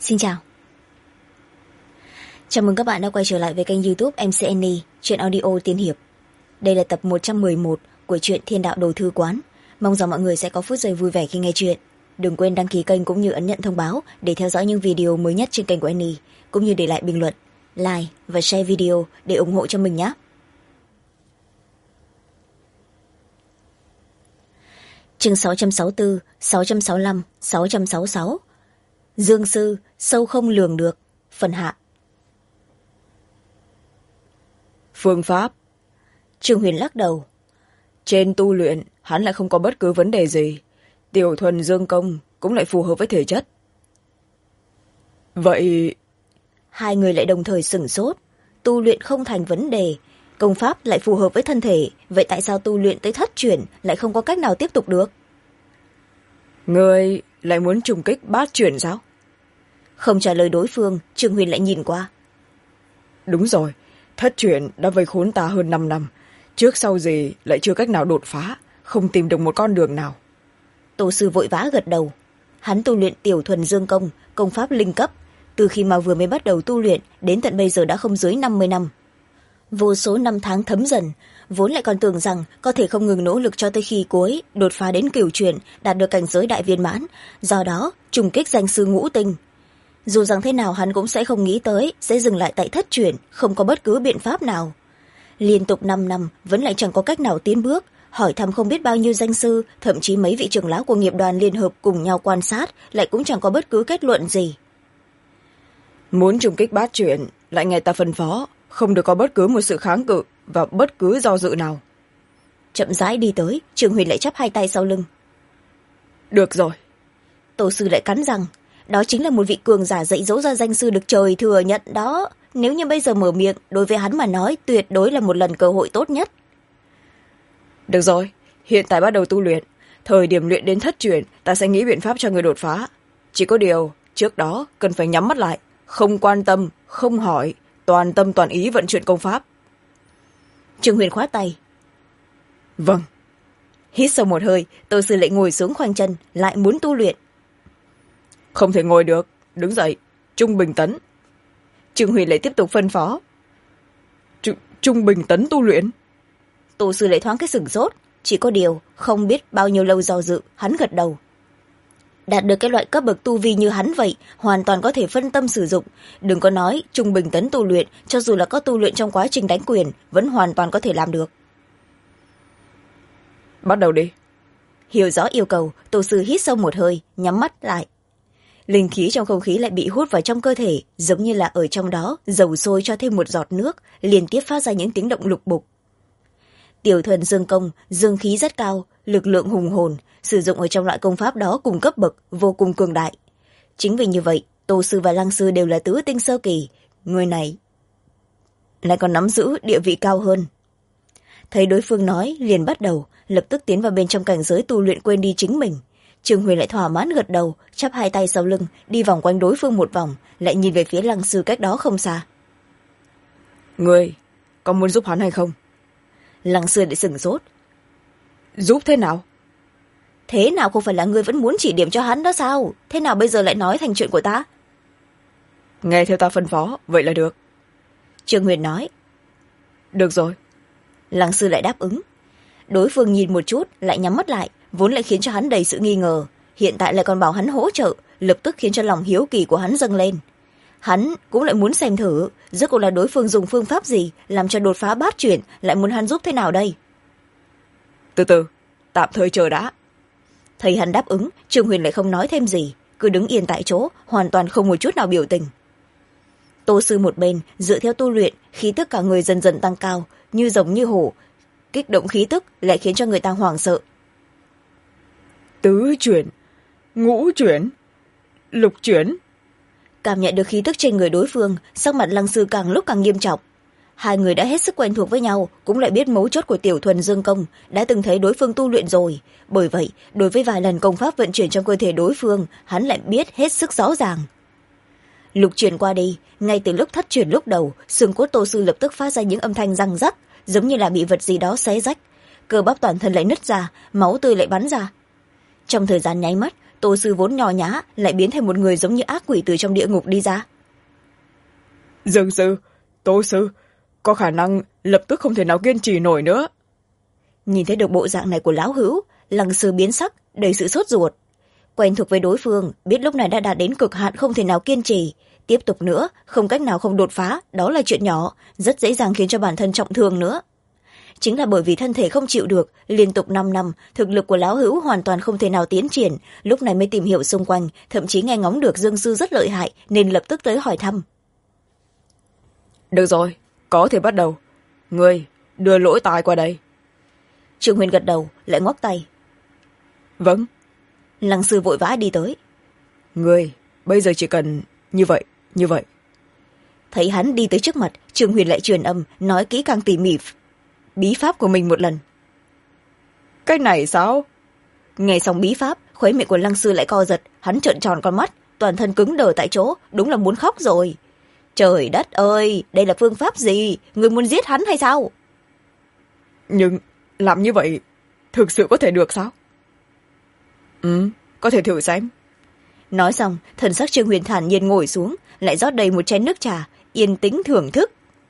Xin chào. Chào mừng các bạn đã quay trở lại với kênh YouTube MCNE, truyện audio tiên hiệp. Đây là tập 111 của truyện Thiên Đạo Đồ Thư Quán. Mong rằng mọi người sẽ có phút giây vui vẻ khi nghe truyện. Đừng quên đăng ký kênh cũng như ấn nhận thông báo để theo dõi những video mới nhất trên kênh của Annie, cũng như để lại bình luận, like và share video để ủng hộ cho mình nhé. Chương 664, 665, 666. Dương sư, sâu không lường được. Phần hạ. Phương pháp. Trương Huyền lắc đầu. Trên tu luyện, hắn lại không có bất cứ vấn đề gì. Tiểu thuần dương công cũng lại phù hợp với thể chất. Vậy... Hai người lại đồng thời sửng sốt. Tu luyện không thành vấn đề, công pháp lại phù hợp với thân thể. Vậy tại sao tu luyện tới thất chuyển lại không có cách nào tiếp tục được? Ngươi lại muốn trùng kích bát chuyển sao? Không trả lời đối phương, Trương Huyền lại nhìn qua. Đúng rồi, thất chuyển đã vây khốn ta hơn 5 năm. Trước sau gì lại chưa cách nào đột phá, không tìm được một con đường nào. Tổ sư vội vã gật đầu. Hắn tu luyện tiểu thuần dương công, công pháp linh cấp. Từ khi mà vừa mới bắt đầu tu luyện đến tận bây giờ đã không dưới 50 năm. Vô số năm tháng thấm dần, vốn lại còn tưởng rằng có thể không ngừng nỗ lực cho tới khi cuối, đột phá đến cửu chuyển, đạt được cảnh giới đại viên mãn, do đó trùng kích danh sư ngũ tinh. Dù rằng thế nào hắn cũng sẽ không nghĩ tới sẽ dừng lại tại thất chuyển, không có bất cứ biện pháp nào. Liên tục 5 năm vẫn lại chẳng có cách nào tiến bước, hỏi thăm không biết bao nhiêu danh sư, thậm chí mấy vị trưởng lão của nghiệp đoàn liên hợp cùng nhau quan sát, lại cũng chẳng có bất cứ kết luận gì. Muốn trùng kích bát chuyển, lại nghe ta phân phó, không được có bất cứ một sự kháng cự và bất cứ do dự nào. Chậm rãi đi tới, Trương Huyền lại chắp hai tay sau lưng. Được rồi. Tổ sư lại cắn răng, đó chính là một vị cường giả dạy dỗ ra danh sư được trời thừa nhận đó. Nếu như bây giờ mở miệng, đối với hắn mà nói tuyệt đối là một lần cơ hội tốt nhất. Được rồi, hiện tại bắt đầu tu luyện. Thời điểm luyện đến thất chuyển, ta sẽ nghĩ biện pháp cho người đột phá. Chỉ có điều, trước đó cần phải nhắm mắt lại, không quan tâm, không hỏi, toàn tâm toàn ý vận chuyển công pháp. Trương Huyền khoát tay. Vâng. Hít sâu một hơi, tổ sư lại ngồi xuống khoanh chân, lại muốn tu luyện. Không thể ngồi được, đứng dậy, trung bình tấn. Trương Huyền lại tiếp tục phân phó. Trung bình tấn tu luyện. Tổ sư lại thoáng cái sửng sốt, chỉ có điều không biết bao nhiêu lâu do dự, hắn gật đầu. Đạt được cái loại cấp bậc tu vi như hắn vậy, hoàn toàn có thể phân tâm sử dụng. Đừng có nói trung bình tấn tu luyện, cho dù là có tu luyện trong quá trình đánh quyền, vẫn hoàn toàn có thể làm được. Bắt đầu đi. Hiểu rõ yêu cầu, tổ sư hít sâu một hơi, nhắm mắt lại. Linh khí trong không khí lại bị hút vào trong cơ thể, giống như là ở trong đó dầu sôi cho thêm một giọt nước, liên tiếp phát ra những tiếng động lục bục. Tiểu thuần dương công, dương khí rất cao, lực lượng hùng hồn, sử dụng ở trong loại công pháp đó cùng cấp bậc, vô cùng cường đại. Chính vì như vậy, tổ sư và lăng sư đều là tứ tinh sơ kỳ, người này lại còn nắm giữ địa vị cao hơn. Thấy đối phương nói, liền bắt đầu, lập tức tiến vào bên trong cảnh giới tu luyện quên đi chính mình. Trương Huyền lại thỏa mãn gật đầu, chắp hai tay sau lưng, đi vòng quanh đối phương một vòng, lại nhìn về phía lăng sư cách đó không xa. Ngươi, có muốn giúp hắn hay không? Lăng sư lại sửng sốt. Giúp thế nào? Thế nào không phải là ngươi vẫn muốn chỉ điểm cho hắn đó sao? Thế nào bây giờ lại nói thành chuyện của ta? Nghe theo ta phân phó, vậy là được. Trương Huyền nói. Được rồi. Lăng sư lại đáp ứng. Đối phương nhìn một chút, lại nhắm mắt lại, vốn lại khiến cho hắn đầy sự nghi ngờ. Hiện tại lại còn bảo hắn hỗ trợ, lập tức khiến cho lòng hiếu kỳ của hắn dâng lên. Hắn cũng lại muốn xem thử, rốt cuộc là đối phương dùng phương pháp gì, làm cho đột phá bát chuyển, lại muốn hắn giúp thế nào đây? Từ từ, tạm thời chờ đã. Thấy hắn đáp ứng, Trương Huyền lại không nói thêm gì, cứ đứng yên tại chỗ, hoàn toàn không một chút nào biểu tình. Tô sư một bên, dựa theo tu luyện, khí tức cả người dần dần tăng cao, như rồng như hổ. Kích động khí tức lại khiến cho người ta hoảng sợ. Tứ chuyển, ngũ chuyển, lục chuyển. Cảm nhận được khí tức trên người đối phương, sắc mặt lăng sư càng lúc càng nghiêm trọng. Hai người đã hết sức quen thuộc với nhau, cũng lại biết mấu chốt của tiểu thuần dương công, đã từng thấy đối phương tu luyện rồi. Bởi vậy, đối với vài lần công pháp vận chuyển trong cơ thể đối phương, hắn lại biết hết sức rõ ràng. Lục chuyển qua đi, ngay từ lúc thất chuyển lúc đầu, xương cốt tô sư lập tức phát ra những âm thanh răng rắc, giống như là bị vật gì đó xé rách. Cơ bắp toàn thân lại nứt ra, máu tươi lại bắn ra. Trong thời gian nháy mắt, tô sư vốn nho nhã lại biến thành một người giống như ác quỷ từ trong địa ngục đi ra. Dương sư, tô sư, có khả năng lập tức không thể nào kiên trì nổi nữa. Nhìn thấy được bộ dạng này của lão hữu, Lăng sư biến sắc đầy sự sốt ruột. Quen thuộc với đối phương, biết lúc này đã đạt đến cực hạn không thể nào kiên trì, tiếp tục nữa không cách nào không đột phá, đó là chuyện nhỏ, rất dễ dàng khiến cho bản thân trọng thương nữa. Chính là bởi vì thân thể không chịu được, liên tục 5 năm, thực lực của lão hữu hoàn toàn không thể nào tiến triển, lúc này mới tìm hiểu xung quanh, thậm chí nghe ngóng được Dương sư rất lợi hại nên lập tức tới hỏi thăm. Được rồi, có thể bắt đầu. Ngươi đưa lỗi tài qua đây. Trương Huyền gật đầu, lại ngoắc tay. Vâng. Lăng sư vội vã đi tới. Ngươi bây giờ chỉ cần như vậy, như vậy. Thấy hắn đi tới trước mặt, Trương Huyền lại truyền âm, nói kỹ càng tỉ mỉ bí pháp của mình một lần. Cái này sao? Nghe xong bí pháp, khuấy miệng của Lăng sư lại co giật, hắn trợn tròn con mắt, toàn thân cứng đờ tại chỗ, đúng là muốn khóc rồi. Trời đất ơi, đây là phương pháp gì? Người muốn giết hắn hay sao? Nhưng làm như vậy thực sự có thể được sao? Có thể thử xem. Nói xong, thần sắc Trương Huyền thản nhiên ngồi xuống, lại rót đầy một chén nước trà, yên tĩnh thưởng thức.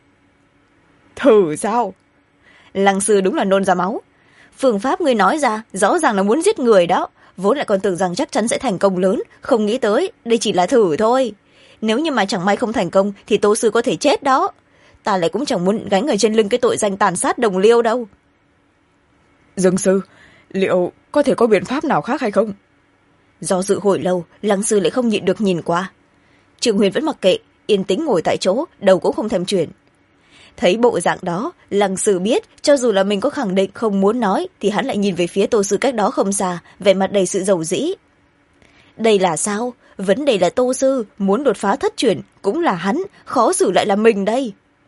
Thử sao? Lăng sư đúng là nôn ra máu. Phương pháp ngươi nói ra rõ ràng là muốn giết người đó, vốn lại còn tưởng rằng chắc chắn sẽ thành công lớn, không nghĩ tới đây chỉ là thử thôi. Nếu như mà chẳng may không thành công thì tô sư có thể chết đó. Ta lại cũng chẳng muốn gánh ở trên lưng cái tội danh tàn sát đồng liêu đâu. Dương sư, liệu có thể có biện pháp nào khác hay không? Do dự hồi lâu, Lăng sư lại không nhịn được nhìn qua. Trương Huyền vẫn mặc kệ, yên tĩnh ngồi tại chỗ, đầu cũng không thèm chuyển. Thấy bộ dạng đó, Lăng sư biết cho dù là mình có khẳng định không muốn nói thì hắn lại nhìn về phía tô sư cách đó không xa, vẻ mặt đầy sự dầu dĩ. Đây là sao? Vấn đề là tô sư muốn đột phá thất truyền cũng là hắn, khó xử lại là mình đây.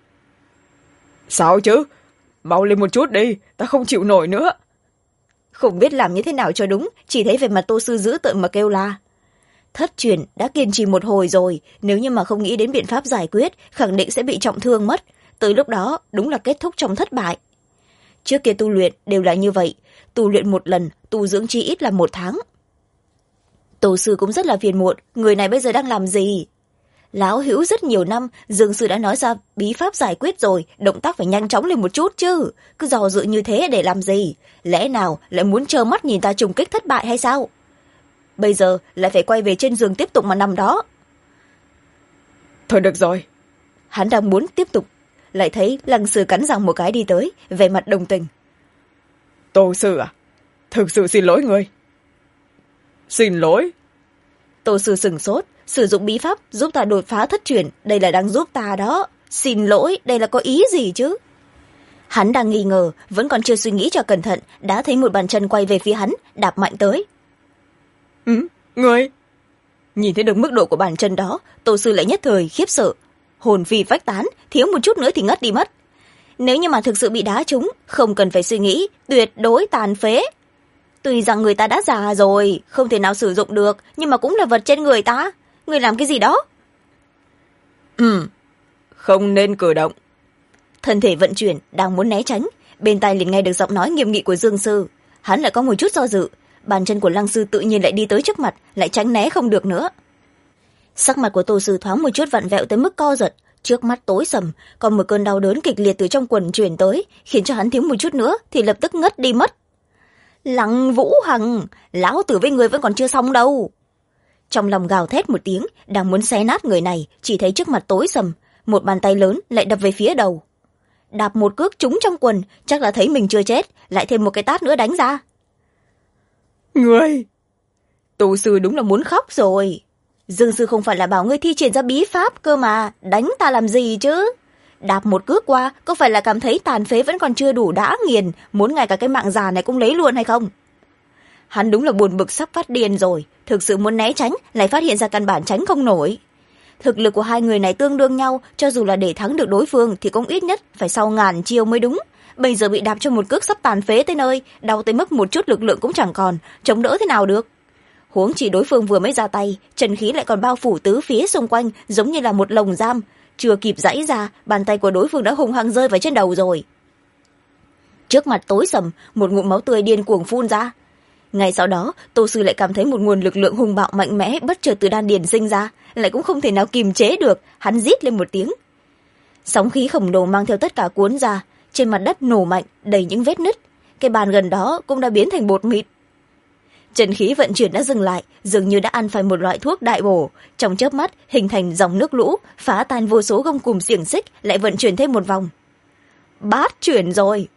Sao chứ? Mau lên một chút đi, ta không chịu nổi nữa. Không biết làm như thế nào cho đúng, chỉ thấy về mặt tô sư dữ tợn mà kêu la. Thất truyền đã kiên trì một hồi rồi, nếu như mà không nghĩ đến biện pháp giải quyết, khẳng định sẽ bị trọng thương mất. Tới lúc đó, đúng là kết thúc trong thất bại. Trước kia tu luyện đều là như vậy, tu luyện một lần, tu dưỡng chi ít là 1 tháng. Tô sư cũng rất là phiền muộn, người này bây giờ đang làm gì? Lão hữu rất nhiều năm, Dương sư đã nói ra bí pháp giải quyết rồi, động tác phải nhanh chóng lên một chút chứ. Cứ dò dự như thế để làm gì? Lẽ nào lại muốn trơ mắt nhìn ta trùng kích thất bại hay sao? Bây giờ lại phải quay về trên giường tiếp tục mà nằm đó. Thôi được rồi. Hắn đang muốn tiếp tục, lại thấy Lăng sư cắn răng một cái đi tới, vẻ mặt đồng tình. Tô sư à? Thực sự xin lỗi người. Xin lỗi? Tô sư sửng sốt, sử dụng bí pháp giúp ta đột phá thất truyền, đây là đang giúp ta đó. Xin lỗi, đây là có ý gì chứ? Hắn đang nghi ngờ, vẫn còn chưa suy nghĩ cho cẩn thận, đã thấy một bàn chân quay về phía hắn, đạp mạnh tới. Người? Nhìn thấy được mức độ của bàn chân đó, tô sư lại nhất thời khiếp sợ. Hồn phi phách tán, thiếu một chút nữa thì ngất đi mất. Nếu như mà thực sự bị đá trúng, không cần phải suy nghĩ, tuyệt đối tàn phế. Tuy rằng người ta đã già rồi, không thể nào sử dụng được, nhưng mà cũng là vật trên người ta. Người làm cái gì đó? Không nên cử động. Thân thể vận chuyển, đang muốn né tránh, bên tai liền nghe được giọng nói nghiêm nghị của Dương sư. Hắn lại có một chút do dự, bàn chân của Lăng sư tự nhiên lại đi tới trước mặt, lại tránh né không được nữa. Sắc mặt của tô sư thoáng một chút vặn vẹo tới mức co giật, trước mắt tối sầm, còn một cơn đau đớn kịch liệt từ trong quần truyền tới, khiến cho hắn thiếu một chút nữa thì lập tức ngất đi mất. Lăng Vũ Hằng, lão tử với người vẫn còn chưa xong đâu. Trong lòng gào thét một tiếng, đang muốn xé nát người này, chỉ thấy trước mặt tối sầm, một bàn tay lớn lại đập về phía đầu. Đạp một cước trúng trong quần, chắc là thấy mình chưa chết, lại thêm một cái tát nữa đánh ra. Người! Tô sư đúng là muốn khóc rồi. Dương sư không phải là bảo ngươi thi triển ra bí pháp cơ mà, đánh ta làm gì chứ? Đạp một cước qua, có phải là cảm thấy tàn phế vẫn còn chưa đủ đã nghiền, muốn ngay cả cái mạng già này cũng lấy luôn hay không? Hắn đúng là buồn bực sắp phát điên rồi, thực sự muốn né tránh, lại phát hiện ra căn bản tránh không nổi. Thực lực của hai người này tương đương nhau, cho dù là để thắng được đối phương thì cũng ít nhất phải sau ngàn chiêu mới đúng. Bây giờ bị đạp cho một cước sắp tàn phế tới nơi, đau tới mức một chút lực lượng cũng chẳng còn, chống đỡ thế nào được? Huống chỉ đối phương vừa mới ra tay, chân khí lại còn bao phủ tứ phía xung quanh, giống như là một lồng giam. Chưa kịp giãy ra, bàn tay của đối phương đã hung hăng rơi vào trên đầu rồi. Trước mặt tối sầm, một ngụm máu tươi điên cuồng phun ra. ngay sau đó tô sư lại cảm thấy một nguồn lực lượng hùng bạo mạnh mẽ bất chợt từ đan điền sinh ra, lại cũng không thể nào kìm chế được. Hắn rít lên một tiếng, sóng khí khổng lồ mang theo tất cả cuốn ra, trên mặt đất nổ mạnh đầy những vết nứt, cái bàn gần đó cũng đã biến thành bột mịn. Chân khí vận chuyển đã dừng lại, dường như đã ăn phải một loại thuốc đại bổ, trong chớp mắt hình thành dòng nước lũ phá tan vô số gông cùm xiềng xích, lại vận chuyển thêm một vòng. Bát chuyển rồi.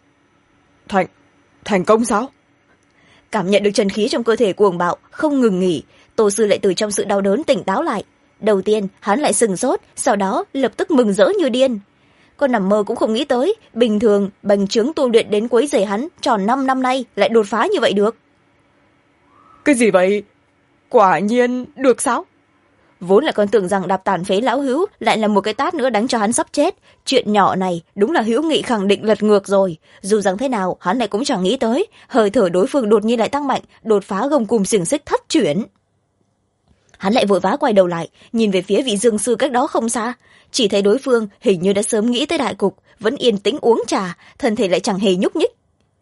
Thành công sao? Cảm nhận được chân khí trong cơ thể cuồng bạo không ngừng nghỉ, tô sư lại từ trong sự đau đớn tỉnh táo lại. Đầu tiên hắn lại sừng sốt, sau đó lập tức mừng rỡ như điên. Con nằm mơ cũng không nghĩ tới, bình thường bành trướng tu luyện đến quấy rầy hắn tròn 5 năm nay lại đột phá như vậy được. Cái gì vậy? Quả nhiên được sao? Vốn là con tưởng rằng đạp tàn phế lão hữu lại là một cái tát nữa đánh cho hắn sắp chết. Chuyện nhỏ này đúng là hữu nghị khẳng định lật ngược rồi. Dù rằng thế nào hắn lại cũng chẳng nghĩ tới, hơi thở đối phương đột nhiên lại tăng mạnh, đột phá gông cùm xiềng xích thất chuyển. Hắn lại vội vã quay đầu lại, nhìn về phía vị dương sư cách đó không xa, chỉ thấy đối phương hình như đã sớm nghĩ tới đại cục, vẫn yên tĩnh uống trà, thân thể lại chẳng hề nhúc nhích.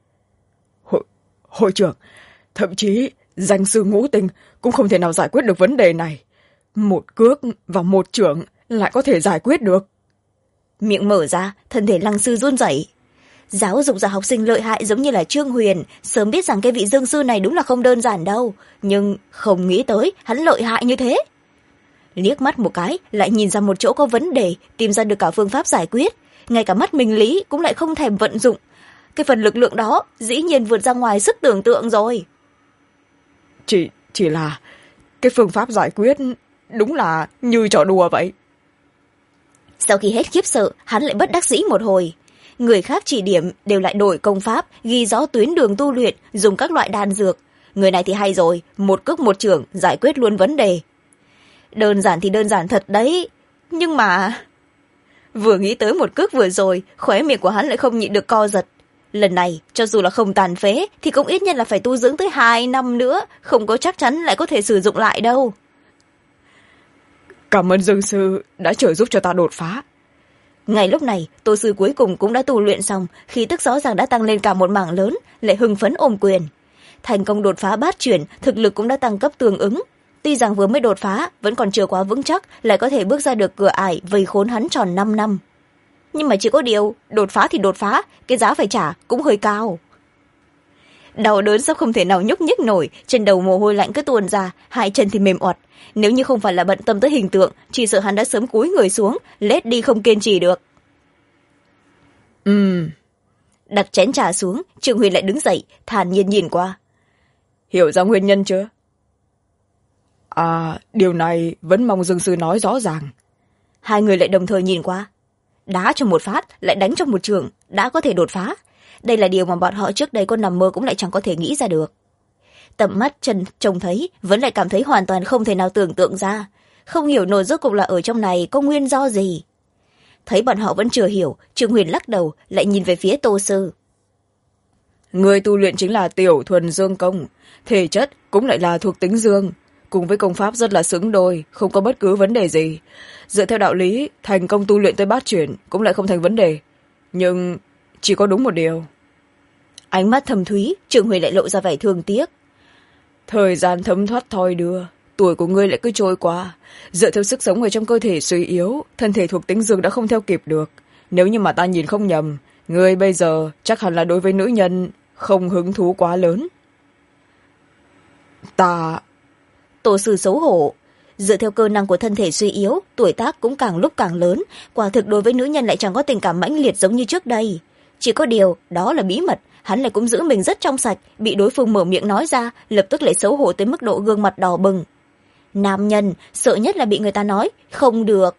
Hội trưởng, thậm chí danh sư ngũ tinh cũng không thể nào giải quyết được vấn đề này. Một cước và một chưởng lại có thể giải quyết được. Miệng mở ra, thân thể lăng sư run rẩy. Giáo dục ra học sinh lợi hại giống như là Trương Huyền, sớm biết rằng cái vị dương sư này đúng là không đơn giản đâu, nhưng không nghĩ tới hắn lợi hại như thế. Liếc mắt một cái lại nhìn ra một chỗ có vấn đề, tìm ra được cả phương pháp giải quyết, ngay cả mắt Minh Lý cũng lại không thèm vận dụng. Cái phần lực lượng đó dĩ nhiên vượt ra ngoài sức tưởng tượng rồi. Chỉ là cái phương pháp giải quyết đúng là như trò đùa vậy. Sau khi hết khiếp sợ, hắn lại bất đắc dĩ một hồi. Người khác chỉ điểm đều lại đổi công pháp, ghi rõ tuyến đường tu luyện, dùng các loại đan dược. Người này thì hay rồi, một cước một chưởng giải quyết luôn vấn đề. Đơn giản thì đơn giản thật đấy, nhưng mà vừa nghĩ tới một cước vừa rồi, khóe miệng của hắn lại không nhịn được co giật. Lần này cho dù là không tàn phế thì cũng ít nhất là phải tu dưỡng tới 2 năm nữa, không có chắc chắn lại có thể sử dụng lại đâu. Cảm ơn dương sư đã trợ giúp cho ta đột phá. Ngay lúc này tô sư cuối cùng cũng đã tu luyện xong, khí tức rõ ràng đã tăng lên cả một mảng lớn, lại hưng phấn ôm quyền. Thành công đột phá bát chuyển, thực lực cũng đã tăng cấp tương ứng. Tuy rằng vừa mới đột phá vẫn còn chưa quá vững chắc, lại có thể bước ra được cửa ải vây khốn hắn tròn 5 năm. Nhưng mà chỉ có điều, đột phá thì đột phá, cái giá phải trả cũng hơi cao. Đau đớn sắp không thể nào nhúc nhích nổi, trên đầu mồ hôi lạnh cứ tuôn ra, hai chân thì mềm oặt. Nếu như không phải là bận tâm tới hình tượng, chỉ sợ hắn đã sớm cúi người xuống, lết đi không kiên trì được. Đặt chén trà xuống, Trương Huyền lại đứng dậy, thản nhiên nhìn qua. Hiểu ra nguyên nhân chưa? Điều này vẫn mong dương sư nói rõ ràng. Hai người lại đồng thời nhìn qua. Đá cho một phát, lại đánh cho một trường, đã có thể đột phá. Đây là điều mà bọn họ trước đây có nằm mơ cũng lại chẳng có thể nghĩ ra được. Tầm mắt chân trông thấy, vẫn lại cảm thấy hoàn toàn không thể nào tưởng tượng ra. Không hiểu nổi rốt cuộc là ở trong này có nguyên do gì. Thấy bọn họ vẫn chưa hiểu, Trương Huyền lắc đầu, lại nhìn về phía Tô Sư. Người tu luyện chính là tiểu thuần dương công, thể chất cũng lại là thuộc tính dương, cùng với công pháp rất là xứng đôi, không có bất cứ vấn đề gì. Dựa theo đạo lý, thành công tu luyện tới bát chuyển cũng lại không thành vấn đề. Nhưng chỉ có đúng một điều. Ánh mắt thầm thúy, Trương Huyền lại lộ ra vẻ thương tiếc. Thời gian thấm thoát thoi đưa, tuổi của ngươi lại cứ trôi qua. Dựa theo sức sống ở trong cơ thể suy yếu, thân thể thuộc tính dương đã không theo kịp được. Nếu như mà ta nhìn không nhầm, ngươi bây giờ chắc hẳn là đối với nữ nhân không hứng thú quá lớn. Tổ sư xấu hổ. Dựa theo cơ năng của thân thể suy yếu, tuổi tác cũng càng lúc càng lớn, quả thực đối với nữ nhân lại chẳng có tình cảm mãnh liệt giống như trước đây. Chỉ có điều, đó là bí mật, hắn lại cũng giữ mình rất trong sạch, bị đối phương mở miệng nói ra, lập tức lại xấu hổ tới mức độ gương mặt đỏ bừng. Nam nhân, sợ nhất là bị người ta nói, không được.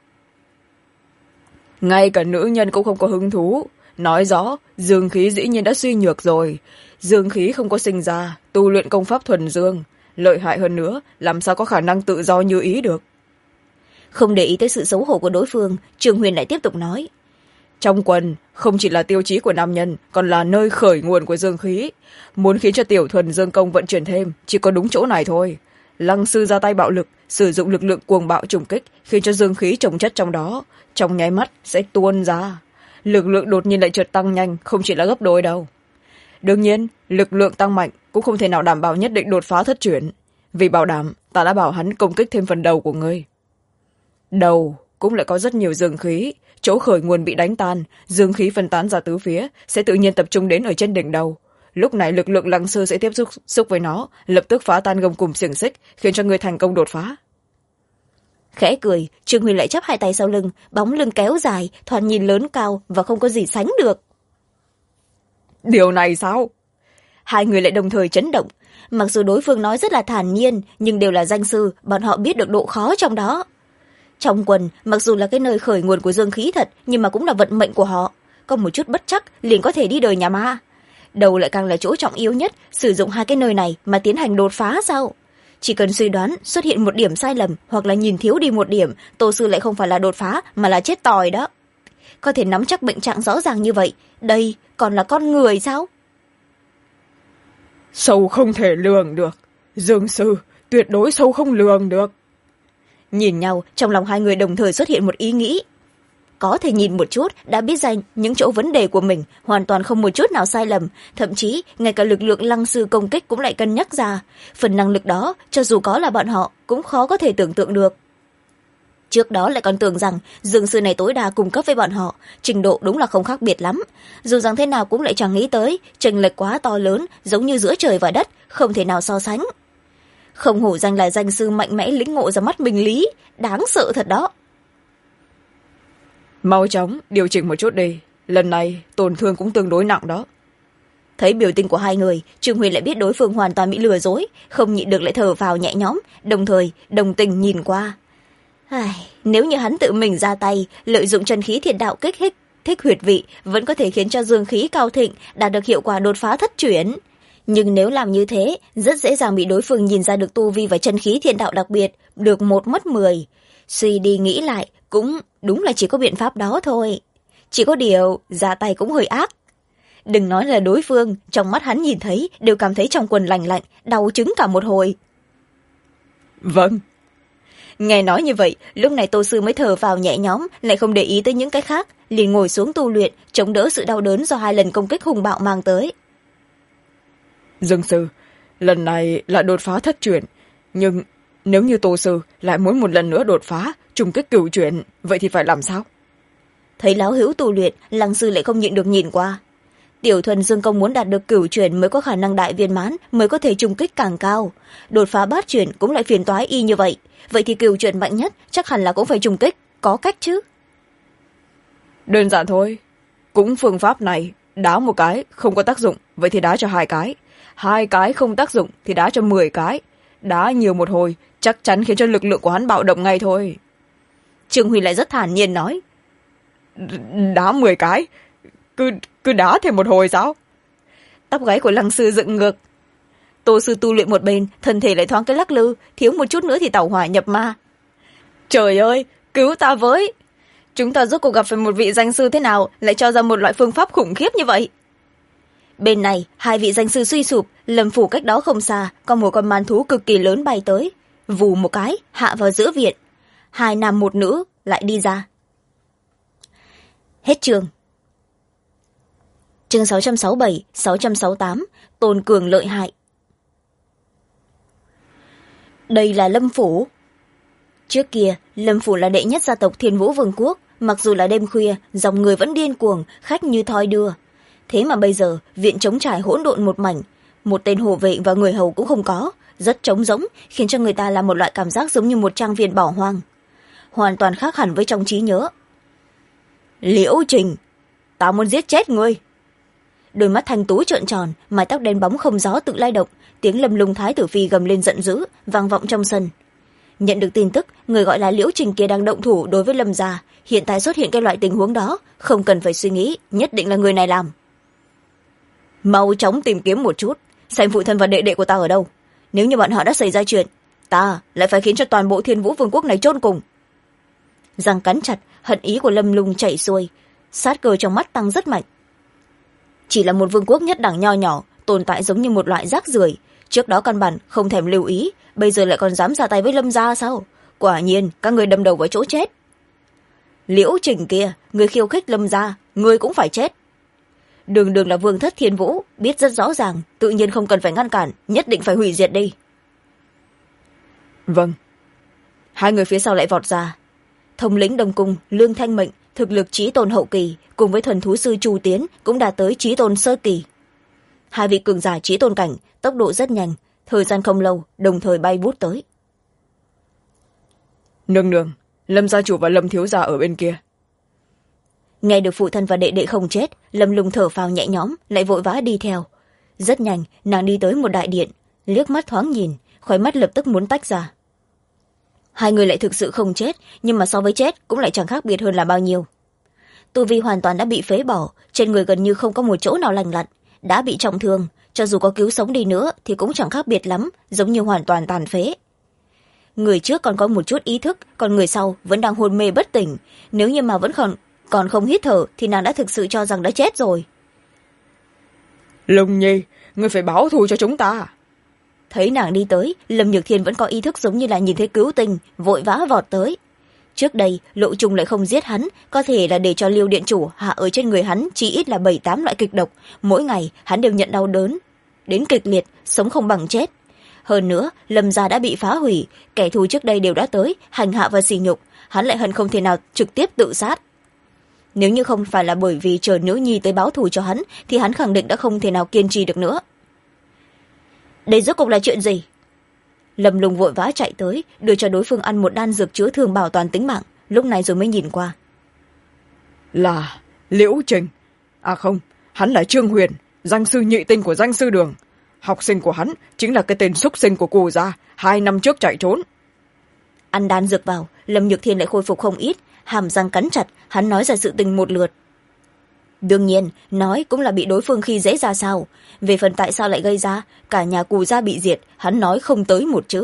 Ngay cả nữ nhân cũng không có hứng thú. Nói rõ, dương khí dĩ nhiên đã suy nhược rồi. Dương khí không có sinh ra, tu luyện công pháp thuần dương. Lợi hại hơn nữa, làm sao có khả năng tự do như ý được. Không để ý tới sự xấu hổ của đối phương, Trương Huyền lại tiếp tục nói. Trong quần, không chỉ là tiêu chí của nam nhân, còn là nơi khởi nguồn của dương khí. Muốn khiến cho tiểu thuần dương công vận chuyển thêm, chỉ có đúng chỗ này thôi. Lăng sư ra tay bạo lực, sử dụng lực lượng cuồng bạo trùng kích, khiến cho dương khí chồng chất trong đó, trong nháy mắt sẽ tuôn ra. Lực lượng đột nhiên lại chợt tăng nhanh, không chỉ là gấp đôi đâu. đương nhiên lực lượng tăng mạnh cũng không thể nào đảm bảo nhất định đột phá thất chuyển. Vì bảo đảm, ta đã bảo hắn công kích thêm phần đầu của ngươi. Đầu cũng lại có rất nhiều dương khí, chỗ khởi nguồn bị đánh tan, dương khí phân tán ra tứ phía sẽ tự nhiên tập trung đến ở trên đỉnh đầu. Lúc này lực lượng lăng sư sẽ tiếp xúc với nó, lập tức phá tan gông cùm xiềng xích, khiến cho ngươi thành công đột phá. Khẽ cười, Trương Huy lại chắp hai tay sau lưng, bóng lưng kéo dài, thoạt nhìn lớn cao và không có gì sánh được. Điều này sao? Hai người lại đồng thời chấn động. Mặc dù đối phương nói rất là thản nhiên, nhưng đều là danh sư, bọn họ biết được độ khó trong đó. Trong quần, mặc dù là cái nơi khởi nguồn của dương khí thật, nhưng mà cũng là vận mệnh của họ. Có một chút bất chắc, liền có thể đi đời nhà ma. Đầu lại càng là chỗ trọng yếu nhất, sử dụng hai cái nơi này mà tiến hành đột phá sao? Chỉ cần suy đoán xuất hiện một điểm sai lầm hoặc là nhìn thiếu đi một điểm, Tô sư lại không phải là đột phá mà là chết tòi đó. Có thể nắm chắc bệnh trạng rõ ràng như vậy, đây còn là con người sao? Sâu không thể lường được. Dương sư, tuyệt đối sâu không lường được. Nhìn nhau, trong lòng hai người đồng thời xuất hiện một ý nghĩ. Có thể nhìn một chút đã biết ra những chỗ vấn đề của mình, hoàn toàn không một chút nào sai lầm, thậm chí ngay cả lực lượng lăng sư công kích cũng lại cân nhắc ra. Phần năng lực đó, cho dù có là bọn họ, cũng khó có thể tưởng tượng được. Trước đó lại còn tưởng rằng dương sư này tối đa cung cấp với bọn họ, trình độ đúng là không khác biệt lắm. Dù rằng thế nào cũng lại chẳng nghĩ tới, chênh lệch quá to lớn, giống như giữa trời và đất, không thể nào so sánh. Không hổ danh là danh sư mạnh mẽ lĩnh ngộ ra mắt mình lý, đáng sợ thật đó. Mau chóng điều chỉnh một chút đi, lần này tổn thương cũng tương đối nặng đó. Thấy biểu tình của hai người, Trương Huy lại biết đối phương hoàn toàn bị lừa dối, không nhịn được lại thở phào nhẹ nhõm, đồng thời đồng tình nhìn qua. Nếu như hắn tự mình ra tay, lợi dụng chân khí thiện đạo kích thích huyệt vị, vẫn có thể khiến cho dương khí cao thịnh, đạt được hiệu quả đột phá thất chuyển. Nhưng nếu làm như thế, rất dễ dàng bị đối phương nhìn ra được tu vi và chân khí thiện đạo đặc biệt, được 1 mất 10. Suy đi nghĩ lại, cũng đúng là chỉ có biện pháp đó thôi. Chỉ có điều, ra tay cũng hơi ác. Đừng nói là đối phương, trong mắt hắn nhìn thấy, đều cảm thấy trong quần lạnh lạnh, đau chứng cả một hồi. Vâng. Nghe nói như vậy, lúc này Tô sư mới thở vào nhẹ nhõm, lại không để ý tới những cái khác, liền ngồi xuống tu luyện, chống đỡ sự đau đớn do 2 lần công kích hung bạo mang tới. Dương sư, lần này là đột phá thất chuyển, nhưng nếu như Tô sư lại muốn một lần nữa đột phá, trùng kích cửu chuyển, vậy thì phải làm sao? Thấy láo hữu tu luyện, lăng sư lại không nhịn được nhìn qua. Tiểu thuần dương công muốn đạt được cửu chuyển mới có khả năng đại viên mãn, mới có thể trùng kích càng cao. Đột phá bát chuyển cũng lại phiền toái y như vậy. Vậy thì cửu chuyển mạnh nhất chắc hẳn là cũng phải trùng kích, có cách chứ? Đơn giản thôi, cũng phương pháp này, đá một cái không có tác dụng, vậy thì đá cho 2 cái. 2 cái không tác dụng thì đá cho 10 cái. Đá nhiều một hồi, chắc chắn khiến cho lực lượng của hắn bạo động ngay thôi. Trương Huy lại rất thản nhiên nói. Đá 10 cái? Cứ đá thêm một hồi sao? Tóc gáy của lăng sư dựng ngược. Tô sư tu luyện một bên, thân thể lại thoáng cái lắc lư, thiếu một chút nữa thì tẩu hỏa nhập ma. Trời ơi, cứu ta với! Chúng ta rốt cuộc gặp phải một vị danh sư thế nào lại cho ra một loại phương pháp khủng khiếp như vậy? Bên này, 2 vị danh sư suy sụp, Lâm phủ cách đó không xa, có một con man thú cực kỳ lớn bay tới. Vù một cái, hạ vào giữa viện. 2 nam 1 nữ lại đi ra. Hết chương. Chương 667, 668, Tôn cường lợi hại. Đây là Lâm phủ. Trước kia, Lâm phủ là đệ nhất gia tộc Thiên Vũ Vương quốc, mặc dù là đêm khuya, dòng người vẫn điên cuồng, khách như thoi đưa. Thế mà bây giờ, viện trống trải hỗn độn một mảnh, một tên hộ vệ và người hầu cũng không có, rất trống rỗng, khiến cho người ta là một loại cảm giác giống như một trang viên bỏ hoang. Hoàn toàn khác hẳn với trong trí nhớ. Liễu Trình, tao muốn giết chết ngươi. Đôi mắt thanh tú trợn tròn, mái tóc đen bóng không gió tự lay động, tiếng Lâm Lung Thái tử phi gầm lên giận dữ, vang vọng trong sân. Nhận được tin tức, người gọi là Liễu Trình kia đang động thủ đối với Lâm gia, hiện tại xuất hiện cái loại tình huống đó, không cần phải suy nghĩ, nhất định là người này làm. Mau chóng tìm kiếm một chút, xem phụ thân và đệ đệ của ta ở đâu. Nếu như bọn họ đã xảy ra chuyện, ta lại phải khiến cho toàn bộ Thiên Vũ Vương quốc này chôn cùng. Răng cắn chặt, hận ý của Lâm Lung chảy xuôi, sát cơ trong mắt tăng rất mạnh. Chỉ là một vương quốc nhất đẳng nho nhỏ, tồn tại giống như một loại rác rưởi, trước đó căn bản không thèm lưu ý, bây giờ lại còn dám ra tay với Lâm gia sao? Quả nhiên các người đâm đầu vào chỗ chết. Liễu Trình kia, người khiêu khích Lâm gia, người cũng phải chết. đường đường là vương thất thiên vũ, biết rất rõ ràng, tự nhiên không cần phải ngăn cản, nhất định phải hủy diệt đi. Vâng. Hai người phía sau lại vọt ra. Thống lĩnh Đông Cung Lương Thanh Mệnh, thực lực chí tôn hậu kỳ, cùng với thuần thú sư Chu Tiến cũng đạt tới chí tôn sơ kỳ. Hai vị cường giả chí tôn cảnh, tốc độ rất nhanh, thời gian không lâu đồng thời bay vút tới. Nương nương, Lâm gia chủ và Lâm thiếu gia ở bên kia. Nghe được phụ thân và đệ đệ không chết, Lâm Lung thở phào nhẹ nhõm, lại vội vã đi theo. Rất nhanh nàng đi tới một đại điện, liếc mắt thoáng nhìn, khóe mắt lập tức muốn tách ra. Hai người lại thực sự không chết, nhưng mà so với chết cũng lại chẳng khác biệt hơn là bao nhiêu. Tu vi hoàn toàn đã bị phế bỏ, trên người gần như không có một chỗ nào lành lặn, đã bị trọng thương, cho dù có cứu sống đi nữa thì cũng chẳng khác biệt lắm, giống như hoàn toàn tàn phế. Người trước còn có một chút ý thức, còn người sau vẫn đang hôn mê bất tỉnh, nếu như mà vẫn còn không hít thở thì nàng đã thực sự cho rằng đã chết rồi. Lung Nhi, ngươi phải báo thù cho chúng ta. Thấy nàng đi tới, Lâm Nhược Thiên vẫn có ý thức giống như là nhìn thấy cứu tinh, vội vã vọt tới. Trước đây Lộ Trùng lại không giết hắn, có thể là để cho Liêu điện chủ hạ ở trên người hắn chỉ ít là 7-8 loại kịch độc, mỗi ngày hắn đều nhận đau đớn đến kịch liệt, sống không bằng chết. Hơn nữa Lâm gia đã bị phá hủy, kẻ thù trước đây đều đã tới hành hạ và sỉ nhục, hắn lại hận không thể nào trực tiếp tự sát. Nếu như không phải là bởi vì chờ nữ nhi tới báo thù cho hắn thì hắn khẳng định đã không thể nào kiên trì được nữa. Đây rốt cuộc là chuyện gì? Lâm Lung vội vã chạy tới, đưa cho đối phương ăn một đan dược chữa thương bảo toàn tính mạng, lúc này rồi mới nhìn qua. Là Liễu Trình. À không, hắn là Trương Huyền, danh sư nhị tinh của danh sư đường. Học sinh của hắn chính là cái tên xúc sinh của cụ gia, 2 năm trước chạy trốn. Ăn đan dược vào, Lâm Nhược Thiên lại khôi phục không ít, hàm răng cắn chặt, hắn nói ra sự tình một lượt. Đương nhiên nói cũng là bị đối phương khi dễ ra sao, về phần tại sao lại gây ra cả nhà cụ gia bị diệt, hắn nói không tới một chữ.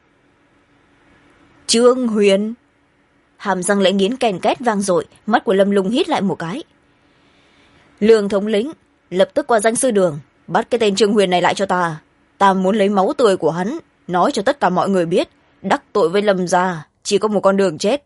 Trương Huyền. Hàm răng lại nghiến ken két vang dội, mắt của Lâm Lung hít lại một cái. Lương thống lĩnh, lập tức qua danh sư đường, bắt cái tên Trương Huyền này lại cho ta. Ta muốn lấy máu tươi của hắn, nói cho tất cả mọi người biết, đắc tội với Lâm gia chỉ có một con đường chết.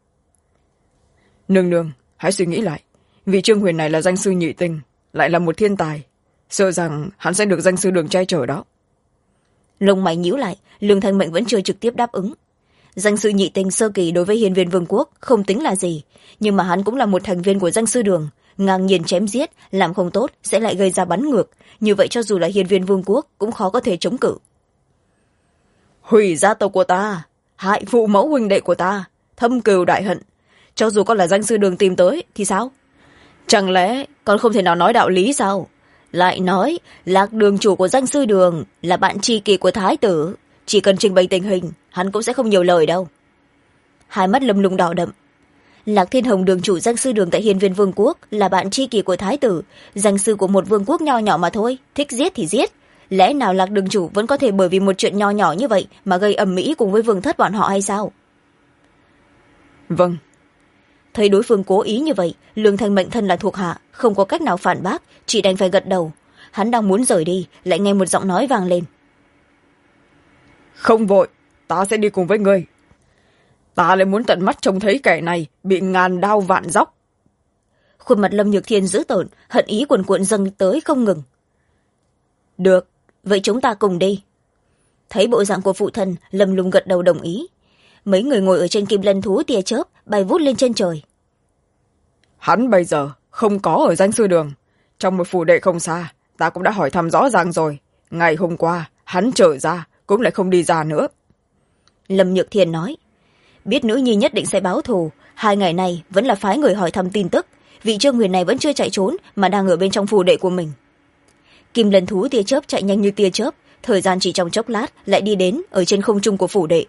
Nương nương, hãy suy nghĩ lại, vì Trương Huyền này là danh sư nhị tinh, lại là một thiên tài, sợ rằng hắn sẽ được danh sư đường che chở đó. Lông mày nhíu lại, Lương Thanh Mệnh vẫn chưa trực tiếp đáp ứng. Danh sư nhị tinh sơ kỳ đối với Hiên Viên Vương quốc không tính là gì, nhưng mà hắn cũng là một thành viên của danh sư đường, ngang nhiên chém giết, làm không tốt sẽ lại gây ra bắn ngược, như vậy cho dù là Hiên Viên Vương quốc cũng khó có thể chống cự. Hủy gia tộc của ta, hại phụ mẫu huynh đệ của ta, thâm cừu đại hận, cho dù con là danh sư đường tìm tới thì sao? Chẳng lẽ con không thể nào nói đạo lý sao? Lại nói Lạc đường chủ của danh sư đường là bạn tri kỷ của thái tử, chỉ cần trình bày tình hình hắn cũng sẽ không nhiều lời đâu. Hai mắt Lâm Lung đỏ đậm. Lạc Thiên Hồng đường chủ danh sư đường tại Hiên Viên Vương quốc là bạn tri kỷ của thái tử, danh sư của một vương quốc nho nhỏ mà thôi, thích giết thì giết. Lẽ nào Lạc đường chủ vẫn có thể bởi vì một chuyện nho nhỏ như vậy mà gây ầm ĩ cùng với vương thất bọn họ hay sao? Vâng. Thấy đối phương cố ý như vậy, Lương Thanh Mệnh thân là thuộc hạ, không có cách nào phản bác, chỉ đành phải gật đầu. Hắn đang muốn rời đi, lại nghe một giọng nói vang lên. Không vội, ta sẽ đi cùng với ngươi. Ta lại muốn tận mắt trông thấy kẻ này bị ngàn đao vạn dóc. Khuôn mặt Lâm Nhược Thiên dữ tợn, hận ý cuồn cuộn dâng tới không ngừng. Được, vậy chúng ta cùng đi. Thấy bộ dạng của phụ thân, Lâm Lung gật đầu đồng ý. Mấy người ngồi ở trên kim lân thú tia chớp bay vút lên trên trời. Hắn bây giờ không có ở danh sư đường, trong một phủ đệ không xa, ta cũng đã hỏi thăm rõ ràng rồi. Ngày hôm qua hắn trở ra cũng lại không đi ra nữa. Lâm Nhược Thiên nói, biết nữ nhi nhất định sẽ báo thù, 2 ngày này vẫn là phái người hỏi thăm tin tức, vị Trương Huyền này vẫn chưa chạy trốn mà đang ở bên trong phủ đệ của mình. Kim lân thú tia chớp chạy nhanh như tia chớp, thời gian chỉ trong chốc lát lại đi đến ở trên không trung của phủ đệ.